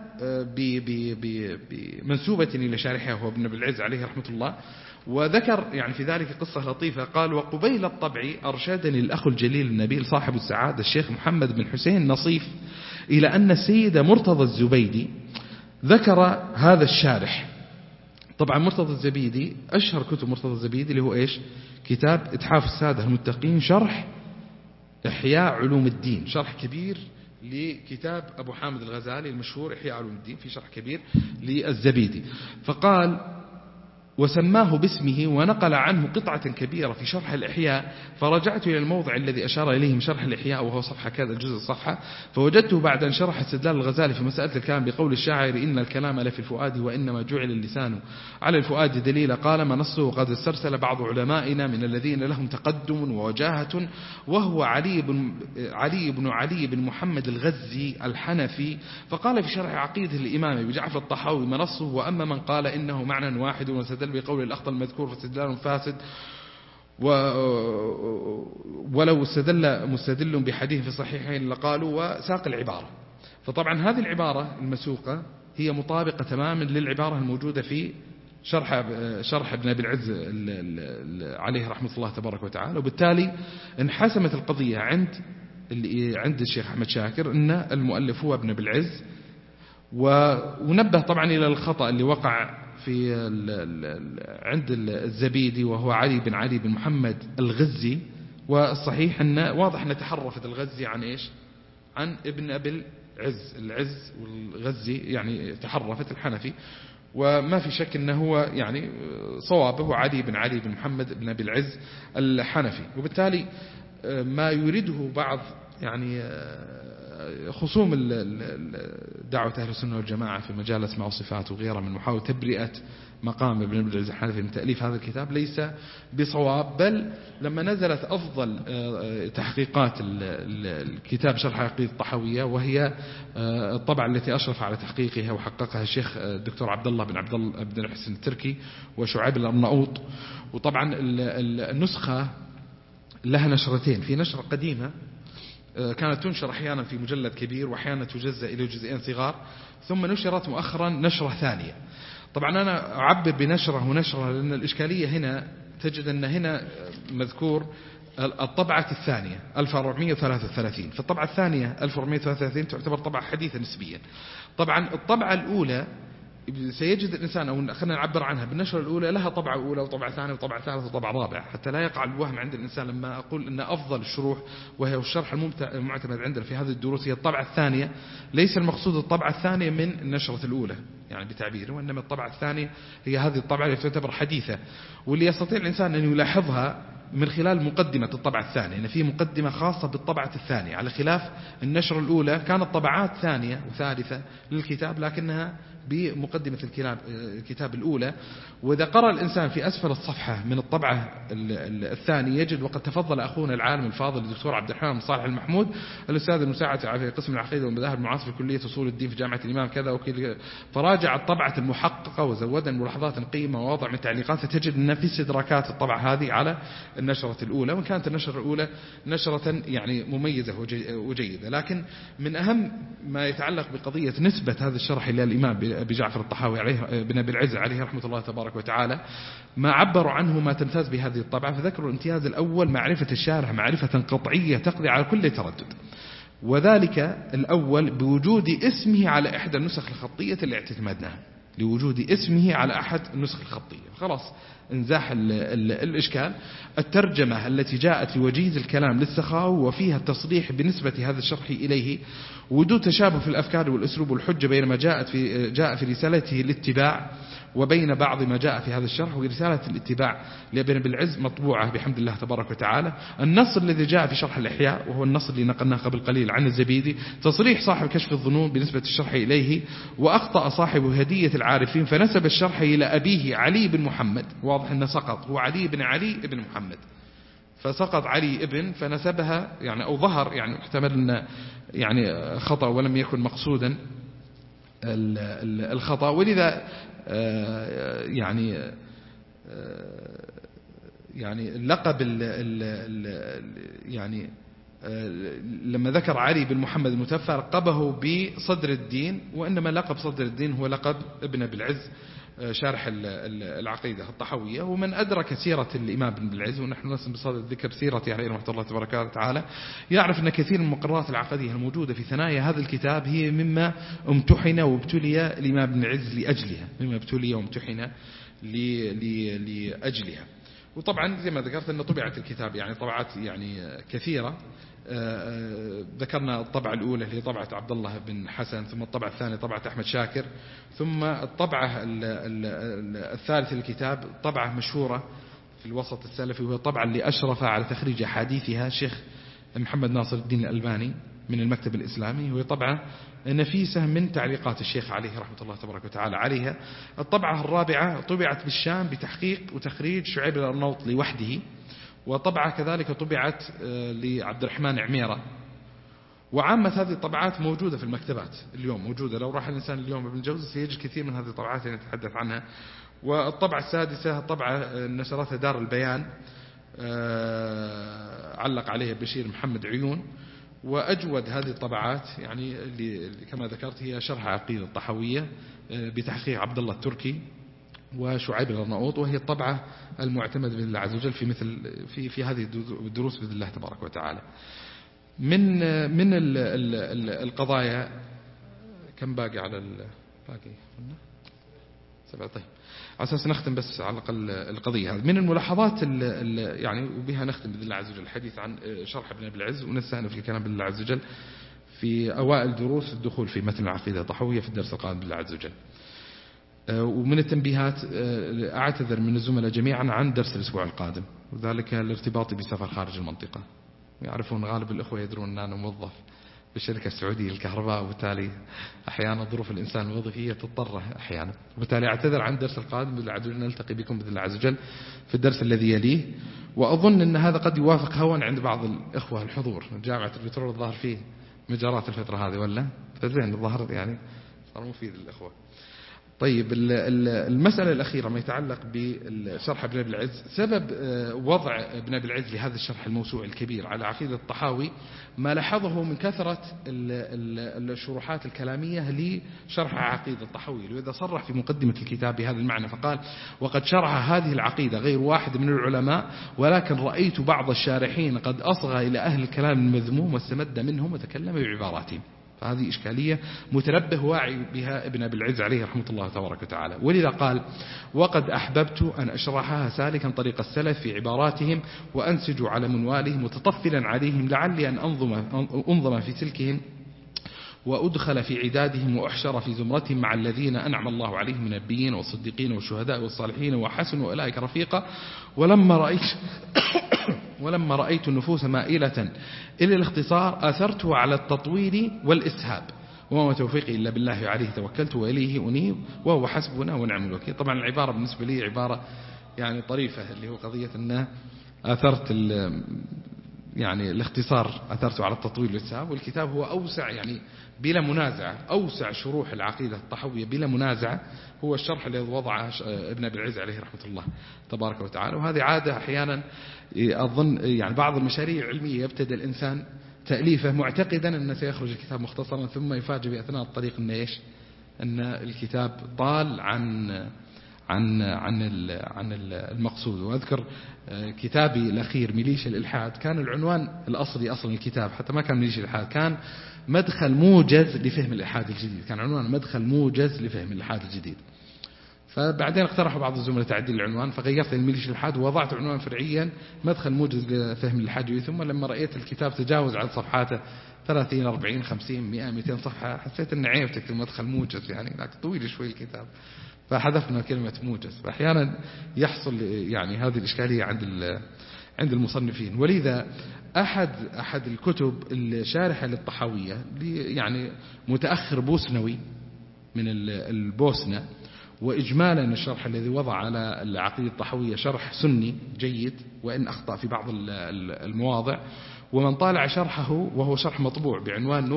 بمنسوبة إلى شارحها هو ابن أبي العز عليه رحمة الله، وذكر يعني في ذلك قصة لطيفة. قال: وقبيل الطبع أرشدني الأخ الجليل النبيل صاحب السعادة الشيخ محمد بن حسين نصيف إلى أن السيد مرتضى الزبيدي ذكر هذا الشارح. طبعا مرتضى الزبيدي أشهر كتب مرتضى الزبيدي اللي هو إيش؟ كتاب إتحاف السادة المتقين شرح إحياء علوم الدين، شرح كبير لكتاب أبو حامد الغزالي المشهور إحياء علوم الدين، في شرح كبير للزبيدي. فقال: وسماه باسمه، ونقل عنه قطعة كبيرة في شرح الإحياء، فرجعت إلى الموضع الذي أشار إليه من شرح الإحياء وهو صفحة كذا الجزء الصفحة، فوجدته بعد أن شرح استدلال الغزالي في مسألة الكلام بقول الشاعر: إن الكلام لفي الفؤاد وإنما جعل اللسان على الفؤاد دليلا. قال: ما نصه وقد استرسل بعض علمائنا من الذين لهم تقدم ووجاهة، وهو علي بن محمد الغزي الحنفي. فقال في شرح عقيدة الإمام بجعفر الطحاوي: ما نصه وأما من قال إنه معنى واحد واستدل بقول الأخطل المذكور فاستدلال فاسد، ولو استدل مستدل بحديث في الصحيحين لقالوا، وساق العبارة. فطبعا هذه العبارة المسوقة هي مطابقة تماما للعبارة الموجودة في شرح ابن أبي العز عليه رحمة الله تبارك وتعالى. وبالتالي انحسمت القضية عند الشيخ أحمد شاكر أن المؤلف هو ابن أبي العز، ونبه طبعا إلى الخطأ اللي وقع في عند الزبيدي وهو علي بن محمد الغزي. والصحيح أن واضح أن تحرفت الغزي عن إيش؟ عن ابن أبي العز والغزي يعني تحرفت الحنفي، وما في شك أنه هو يعني صوابه علي بن محمد بن أبي العز الحنفي. وبالتالي ما يريده بعض يعني خصوم دعوة أهل السنة والجماعة في مجال الأسماء والصفات وغيرها من محاولة تبرئة مقام ابن أبي العز الحنفي من تأليف هذا الكتاب ليس بصواب. بل لما نزلت أفضل تحقيقات الكتاب شرح عقيدة الطحاوية، وهي الطبعة التي أشرف على تحقيقها وحققها الشيخ الدكتور عبد الله بن الحسن التركي وشعيب الأرناؤوط. وطبعا النسخة لها نشرتين، في نشرة قديمة كانت تنشر أحيانا في مجلد كبير وأحيانا تجزأ إلى جزئين صغار، ثم نشرت مؤخرا نشرة ثانية. طبعا أنا أعبر بنشرة ونشرة لأن الإشكالية هنا تجد أن هنا مذكور الطبعة الثانية 1433، فالطبعة الثانية 1433 تعتبر طبعة حديثة نسبيا. طبعا الطبعة الأولى سيجد الإنسان، أو خلينا نعبر عنها بالنشرة الأولى، لها طبعة أولى وطبعة ثانية وطبعة ثالثة وطبعة رابعة، حتى لا يقع الوهم عند الإنسان لما أقول أن أفضل الشروح وهي الشرح المعتمد عندنا في هذه الدروس هي الطبعة الثانية. ليس المقصود الطبعة الثانية من النشرة الأولى يعني بتعبيره، وإنما الطبعة الثانية هي هذه الطبعة التي تعتبر حديثة، واللي يستطيع الإنسان أن يلاحظها من خلال مقدمة الطبعة الثانية، إن في مقدمة خاصة بالطبعة الثانية، على خلاف النشرة الأولى كانت طبعات ثانية وثالثة للكتاب لكنها بمقدمة الكتاب الأولى. وإذا قرأ الإنسان في أسفل الصفحة من الطبعة الثانية يجد وقد تفضل أخونا العالم الفاضل الدكتور عبد الرحمن بن صالح المحمود الأستاذ المساعد في قسم العقيدة والمذاهب المعاصرة في كلية أصول الدين في جامعة الإمام كذا وكذا، فراجع الطبعة المحققة وزودها ملاحظات قيمة ووضع من تعليقات، فتجد أن في استدراكات الطبعة هذه على النشرة الأولى، وإن كانت النشرة الأولى نشرة يعني مميزة وجيدة. لكن من أهم ما يتعلق بقضية نسبة هذا الشرح إلى الإمام أبي جعفر الطحاوي عليه بن أبي العز عليه رحمة الله تبارك وتعالى، ما عبروا عنه ما تمتاز بهذه الطبعة، فذكروا الامتياز الأول معرفة الشارح معرفة قطعية تقضي على كل تردد. وذلك الأول بوجود اسمه على إحدى النسخ الخطية اللي اعتمدناها، لوجود اسمه على أحد النسخ الخطية. خلاص انزاح الإشكال. الترجمة التي جاءت في وجيز الكلام للسخاوي وفيها التصريح بنسبة هذا الشرح إليه، وجود تشابه في الأفكار والأسلوب والحجة بين ما جاء في رسالته الاتباع وبين بعض ما جاء في هذا الشرح. ورسالة الاتباع لابن بالعز مطبوعة بحمد الله تبارك وتعالى. النص الذي جاء في شرح الإحياء وهو النص اللي نقلناه قبل قليل عن الزبيدي، تصريح صاحب كشف الظنون بنسبة الشرح إليه. وأخطأ صاحب هدية العارفين فنسب الشرح إلى أبيه علي بن محمد، واضح أنه سقط، هو علي بن محمد، فسقط علي ابن فنسبها يعني، أو ظهر يعني احتمل أن يعني خطأ ولم يكن مقصودا الخطأ. ولذا يعني اللقب يعني لما ذكر علي بن محمد المتوفى لقبه بصدر الدين، وإنما لقب صدر الدين هو لقب ابن بالعز شارح العقيدة الطحوية. ومن أدرك سيرة الإمام ابن بالعز، ونحن نسمى بصدد ذكر سيرته عليه رحمة الله تبارك وتعالى، يعرف أن كثير من المقررات العقدية الموجودة في ثنايا هذا الكتاب هي مما امتحن وابتلي الإمام ابن العز لأجلها، مما ابتلي وامتحن لأجلها. وطبعا زي ما ذكرت أن طبعت الكتاب يعني طبعات يعني كثيرة. ذكرنا الطبعة الأولى اللي هي طبعة عبد الله بن حسن، ثم الطبعة الثانية طبعة أحمد شاكر، ثم الطبعة الثالثة للكتاب طبعة مشهورة في الوسط السلفي، وهي طبعة اللي أشرف على تخريج حديثها شيخ محمد ناصر الدين الألباني من المكتب الإسلامي، وهي طبعة نفيسة من تعليقات الشيخ عليه رحمة الله تبارك وتعالى عليها. الطبعة الرابعة طبعت بالشام بتحقيق وتخريج شعيب الأرنوط لوحده، وطبعة كذلك طبعت لعبد الرحمن عميرة. وعامة هذه الطبعات موجودة في المكتبات اليوم، موجودة لو راح الإنسان اليوم ابن الجوزي سيجد كثير من هذه الطبعات اللي نتحدث عنها. والطبعة السادسة طبعة نشرتها دار البيان، علق عليها بشير محمد عيون. وأجود هذه الطبعات يعني اللي كما ذكرت هي شرح عقيدة الطحوية بتحقيق عبد الله التركي وشعيب الأرناؤوط، وهي الطبعة المعتمدة بإذن الله عز وجل في مثل في هذه الدروس بإذن الله تبارك وتعالى. من القضايا كم باقي على باقي 7. طيب على أساس نختم بس على الأقل القضية هذه من الملاحظات يعني وبها نختم بإذن الله عز وجل الحديث عن شرح ابن أبي العز، ونستأنف في الكلام بالله عز وجل في أوائل دروس الدخول في متن العقيدة الطحوية في الدرس القادم بالله عز وجل. ومن التنبيهات أعتذر من الزملاء جميعا عن درس الأسبوع القادم، وذلك الارتباط بسفر خارج المنطقة. يعرفون غالب الأخوة يدرون أن أنا موظف بالشركة السعودية للكهرباء، وبالتالي أحيانا ظروف الإنسان الوظيفية تضطره أحيانا، وبالتالي أعتذر عن الدرس القادم بالله عز وجل. نلتقي بكم بإذن الله عز وجل في الدرس الذي يليه. وأظن أن هذا قد يوافق هوا عند بعض الإخوة الحضور. جامعة البترول الظاهر فيه مجارات الفترة هذه، ولا فزين الظاهر يعني صار مفيد للإخوة. طيب المسألة الأخيرة ما يتعلق بشرح ابن أبي العز. سبب وضع ابن أبي العز لهذا الشرح الموسوع الكبير على عقيدة الطحاوي ما لاحظه من كثرة الشروحات الكلامية لشرح عقيدة الطحاوي، لذا صرح في مقدمة الكتاب بهذا المعنى فقال: وقد شرح هذه العقيدة غير واحد من العلماء، ولكن رأيت بعض الشارحين قد أصغى إلى أهل الكلام المذموم واستمد منهم وتكلم بعباراتهم. فهذه إشكالية متنبه واعي بها ابن أبي العز عليه رحمة الله تبارك وتعالى. ولذا قال: وقد أحببت أن أشرحها سالكا طريق السلف في عباراتهم وأنسج على منوالهم متطفلا عليهم، لعلي أن أنظم في سلكهم وأدخل في عدادهم وأحشر في زمرتهم مع الذين أنعم الله عليهم من النبيين والصديقين والشهداء والصالحين وحسن أولئك رفيقا. ولما رأيت النفوس مائلة إلى الاختصار أثرته على التطويل والإسهاب، وما توفيقي إلا بالله عليه توكلت وإليه أنيب وهو حسبنا ونعم الوكيل. طبعا العبارة بالنسبة لي عبارة يعني طريفة، اللي هو قضية أنه أثرت يعني الاختصار أثرته على التطويل والإسهاب، والكتاب هو أوسع يعني بلا منازع، أوسع شروح العقيدة الطحوية بلا منازع هو الشرح الذي وضعه ابن أبي العز عليه رحمة الله تبارك وتعالى. وهذه عادة أحيانا أظن يعني بعض المشاريع العلمية يبتدأ الإنسان تأليفه معتقدا أنه سيخرج الكتاب مختصرا، ثم يفاجئ بأثناء الطريق أن الكتاب طال عن المقصود. وأذكر كتابي الأخير ميليشيا الإلحاد كان العنوان الأصلي أصلا الكتاب حتى ما كان ميليشيا الإلحاد، كان مدخل موجز لفهم الإلحاد الجديد، كان عنوان مدخل موجز لفهم الإلحاد الجديد. فبعدين اقترحوا بعض الزملاء تعديل العنوان فغيرت الميليشيا الإلحاد ووضعت عنوان فرعيا مدخل موجز لفهم الإلحاد الجديد. ثم لما رأيت الكتاب تجاوز عدد صفحاته 30 40 50 100 200 صفحة حسيت ان عيب تكتب مدخل موجز، يعني لكن طويل شوي الكتاب، فحذفنا كلمة موجز. فأحيانا يحصل يعني هذه الإشكالية عند المصنفين. ولذا أحد الكتب الشارحة للطحاوية يعني متأخر بوسنوي من البوسنة، وإجمالا الشرح الذي وضع على العقيدة الطحاوية شرح سني جيد وإن أخطأ في بعض المواضع. ومن طالع شرحه وهو شرح مطبوع بعنوان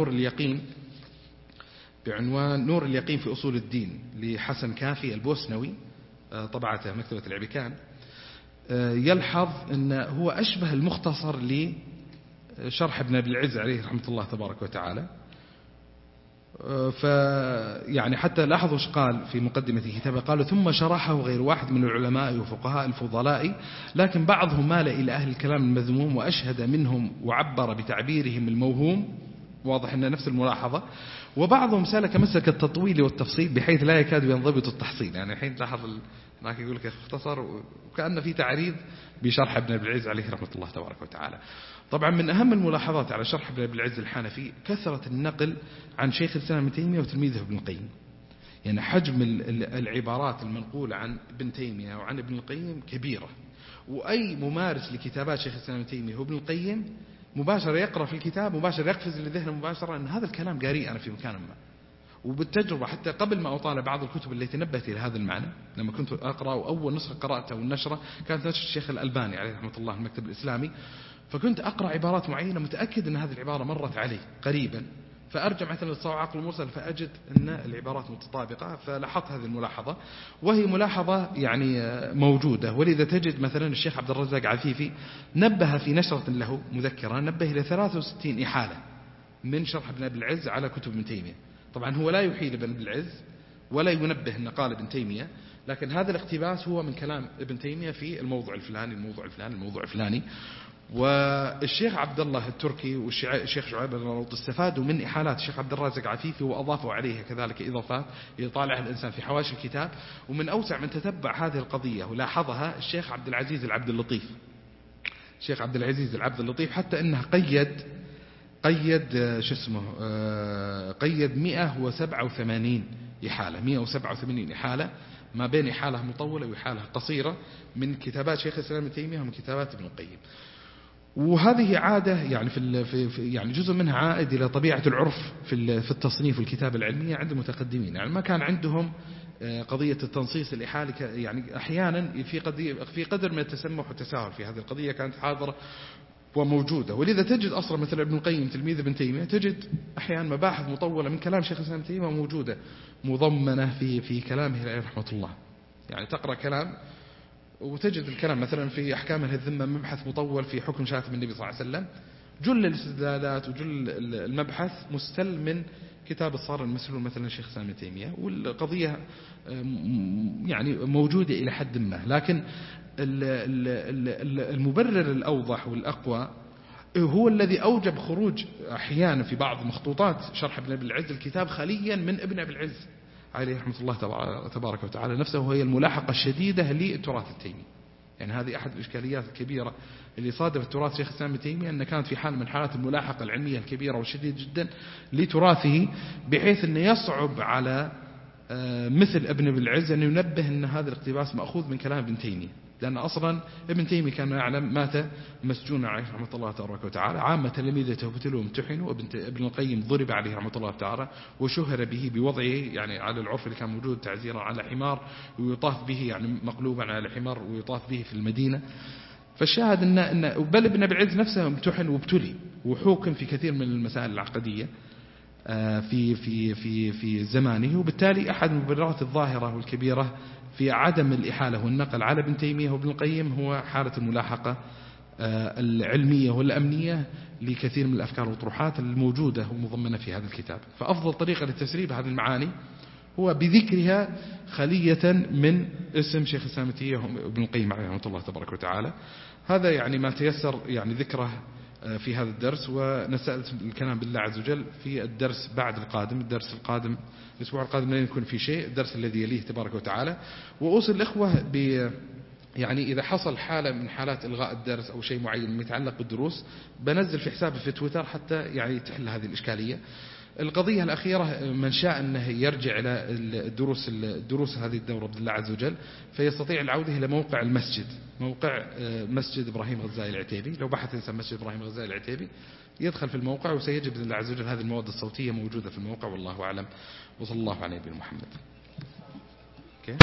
نور اليقين في أصول الدين لحسن كافي البوسنوي، طبعته مكتبة العبكان، يلحظ أن هو أشبه المختصر لشرح ابن أبي العز عليه رحمة الله تبارك وتعالى. فيعني حتى لاحظوا ايش قال في مقدمة كتابه، قالوا ثم شرحه غير واحد من العلماء وفقهاء الفضلاء، لكن بعضهم مال إلى أهل الكلام المذموم وأشهد منهم وعبر بتعبيرهم الموهوم، واضح أن نفس الملاحظة، وبعضهم سلك مسلك التطويل والتفصيل بحيث لا يكاد ينضبط التحصيل. يعني الحين لاحظ هناك يقول لك اختصر وكأن في تعريض بشرح ابن أبي العز عليه رحمة الله تبارك وتعالى. طبعا من أهم الملاحظات على شرح ابن أبي العز الحنفي كثرة النقل عن شيخ الإسلام ابن تيمية وتلميذه ابن القيم. يعني حجم العبارات المنقولة عن ابن تيمية وعن ابن القيم كبيرة، وأي ممارس لكتابات شيخ الإسلام ابن تيمية وابن القيم مباشرة يقرأ في الكتاب مباشرة يقفز لذهنه مباشرة أن هذا الكلام قارئ أنا في مكان ما. وبالتجربة حتى قبل ما أطالع بعض الكتب التي نبهت إلى هذا المعنى، لما كنت أقرأ وأول نسخة قرأتها والنشرة كانت نشر الشيخ الألباني عليه رحمة الله المكتب الإسلامي، فكنت أقرأ عبارات معينة متأكد أن هذه العبارة مرت علي قريبا، فأرجع مثلا للصواب عقل المرسل فأجد أن العبارات متطابقة. فلاحظت هذه الملاحظة وهي ملاحظة يعني موجودة. ولذا تجد مثلا الشيخ عبد الرزاق عفيفي نبه في نشرة له مذكرة، نبه إلى 63 إحالة من شرح ابن أبي العز على كتب ابن تيمية. طبعا هو لا يحيل ابن أبي العز ولا ينبه أن قال ابن تيمية، لكن هذا الاقتباس هو من كلام ابن تيمية في الموضوع الفلاني. والشيخ عبد الله التركي والشيخ شعيب الغلوط استفادوا من إحالات الشيخ عبد الرازق عفيفي وأضافوا عليها كذلك إضافات يطالعها الإنسان في حواشي الكتاب. ومن أوسع من تتبع هذه القضية ولاحظها الشيخ عبد العزيز العبد اللطيف. الشيخ عبد العزيز العبد اللطيف حتى أنه قيد 187 إحالة، 187 إحالة ما بين إحالة مطولة وإحالة قصيرة من كتابات شيخ الإسلام ابن تيمية ومن كتابات ابن القيم. وهذه عادة يعني يعني جزء منها عائد إلى طبيعة العرف في التصنيف والكتابة العلمية عند المتقدمين. يعني ما كان عندهم قضية التنصيص الإحالة، يعني أحيانا في قدر من التسمح والتساهل في هذه القضية كانت حاضرة وموجودة. ولذا تجد أصلا مثل ابن القيم تلميذ ابن تيمية تجد أحيانا مباحث مطولة من كلام شيخ الإسلام ابن تيمية موجودة مضمنة في كلامه عليه رحمة الله. يعني تقرأ كلام وتجد الكلام مثلا في أحكام الذمة مبحث مطول في حكم شاتم النبي صلى الله عليه وسلم، جل الاستدلالات وجل المبحث مستل من كتاب الصار المسلول مثلا شيخ الإسلام ابن تيمية، والقضية يعني موجودة إلى حد ما. لكن المبرر الأوضح والأقوى هو الذي أوجب خروج أحيانا في بعض مخطوطات شرح ابن أبي العز الكتاب خليا من ابن أبي العز عليه رحمة الله تبارك وتعالى نفسه، وهي الملاحقة الشديدة للتراث التيمي. يعني هذه أحد الإشكاليات الكبيرة اللي صادف تراث شيخ الإسلام ابن تيمية، أن كانت في حال من حالات الملاحقة العلمية الكبيرة والشديدة جدا لتراثه، بحيث أنه يصعب على مثل ابن أبي العز أن ينبه أن هذا الاقتباس مأخوذ من كلام ابن تيمية، لأن أصلا ابن تيمية كان يعلم مات مسجون عليه رحمة الله تبارك وتعالى، عامة تلاميذه ابتلوا وامتحنوا، ابن القيم ضرب عليه رحمة الله تعالى وشهر به بوضعه يعني على العرف اللي كان موجود تعزيرا على حمار ويطاف به، يعني مقلوبا على حمار ويطاف به في المدينة. فالشاهد أن بل ابن أبي العز نفسه امتحن وابتلي وحوكم في كثير من المسائل العقدية في زمانه. وبالتالي أحد المبررات الظاهرة والكبيرة في عدم الإحالة والنقل على ابن تيمية وابن القيم هو حالة الملاحقة العلمية والأمنية لكثير من الأفكار والطروحات الموجودة ومضمنة في هذا الكتاب. فأفضل طريقة لتسريب هذه المعاني هو بذكرها خلية من اسم شيخ الإسلام ابن القيم عليه رحمة الله تبارك وتعالى. هذا يعني ما تيسر يعني ذكره في هذا الدرس، ونسأل الكلام بالله عز وجل في الدرس بعد القادم. الدرس القادم الأسبوع القادم لن يكون في شيء، الدرس الذي يليه تبارك وتعالى. وأوصي الإخوة يعني إذا حصل حالة من حالات إلغاء الدرس أو شيء معين يتعلق بالدروس، بنزل في حسابي في تويتر حتى يعني تحل هذه الإشكالية. القضية الأخيرة، من شاء أنه يرجع إلى الدروس هذه الدورة بالله عز وجل، فيستطيع العودة إلى موقع المسجد، موقع مسجد إبراهيم غزالي العتيبي. لو بحث إنسان مسجد إبراهيم غزالي العتيبي يدخل في الموقع وسيجد بإذن الله عز وجل هذه المواد الصوتية موجودة في الموقع، والله أعلم. وصلى الله على نبينا محمد.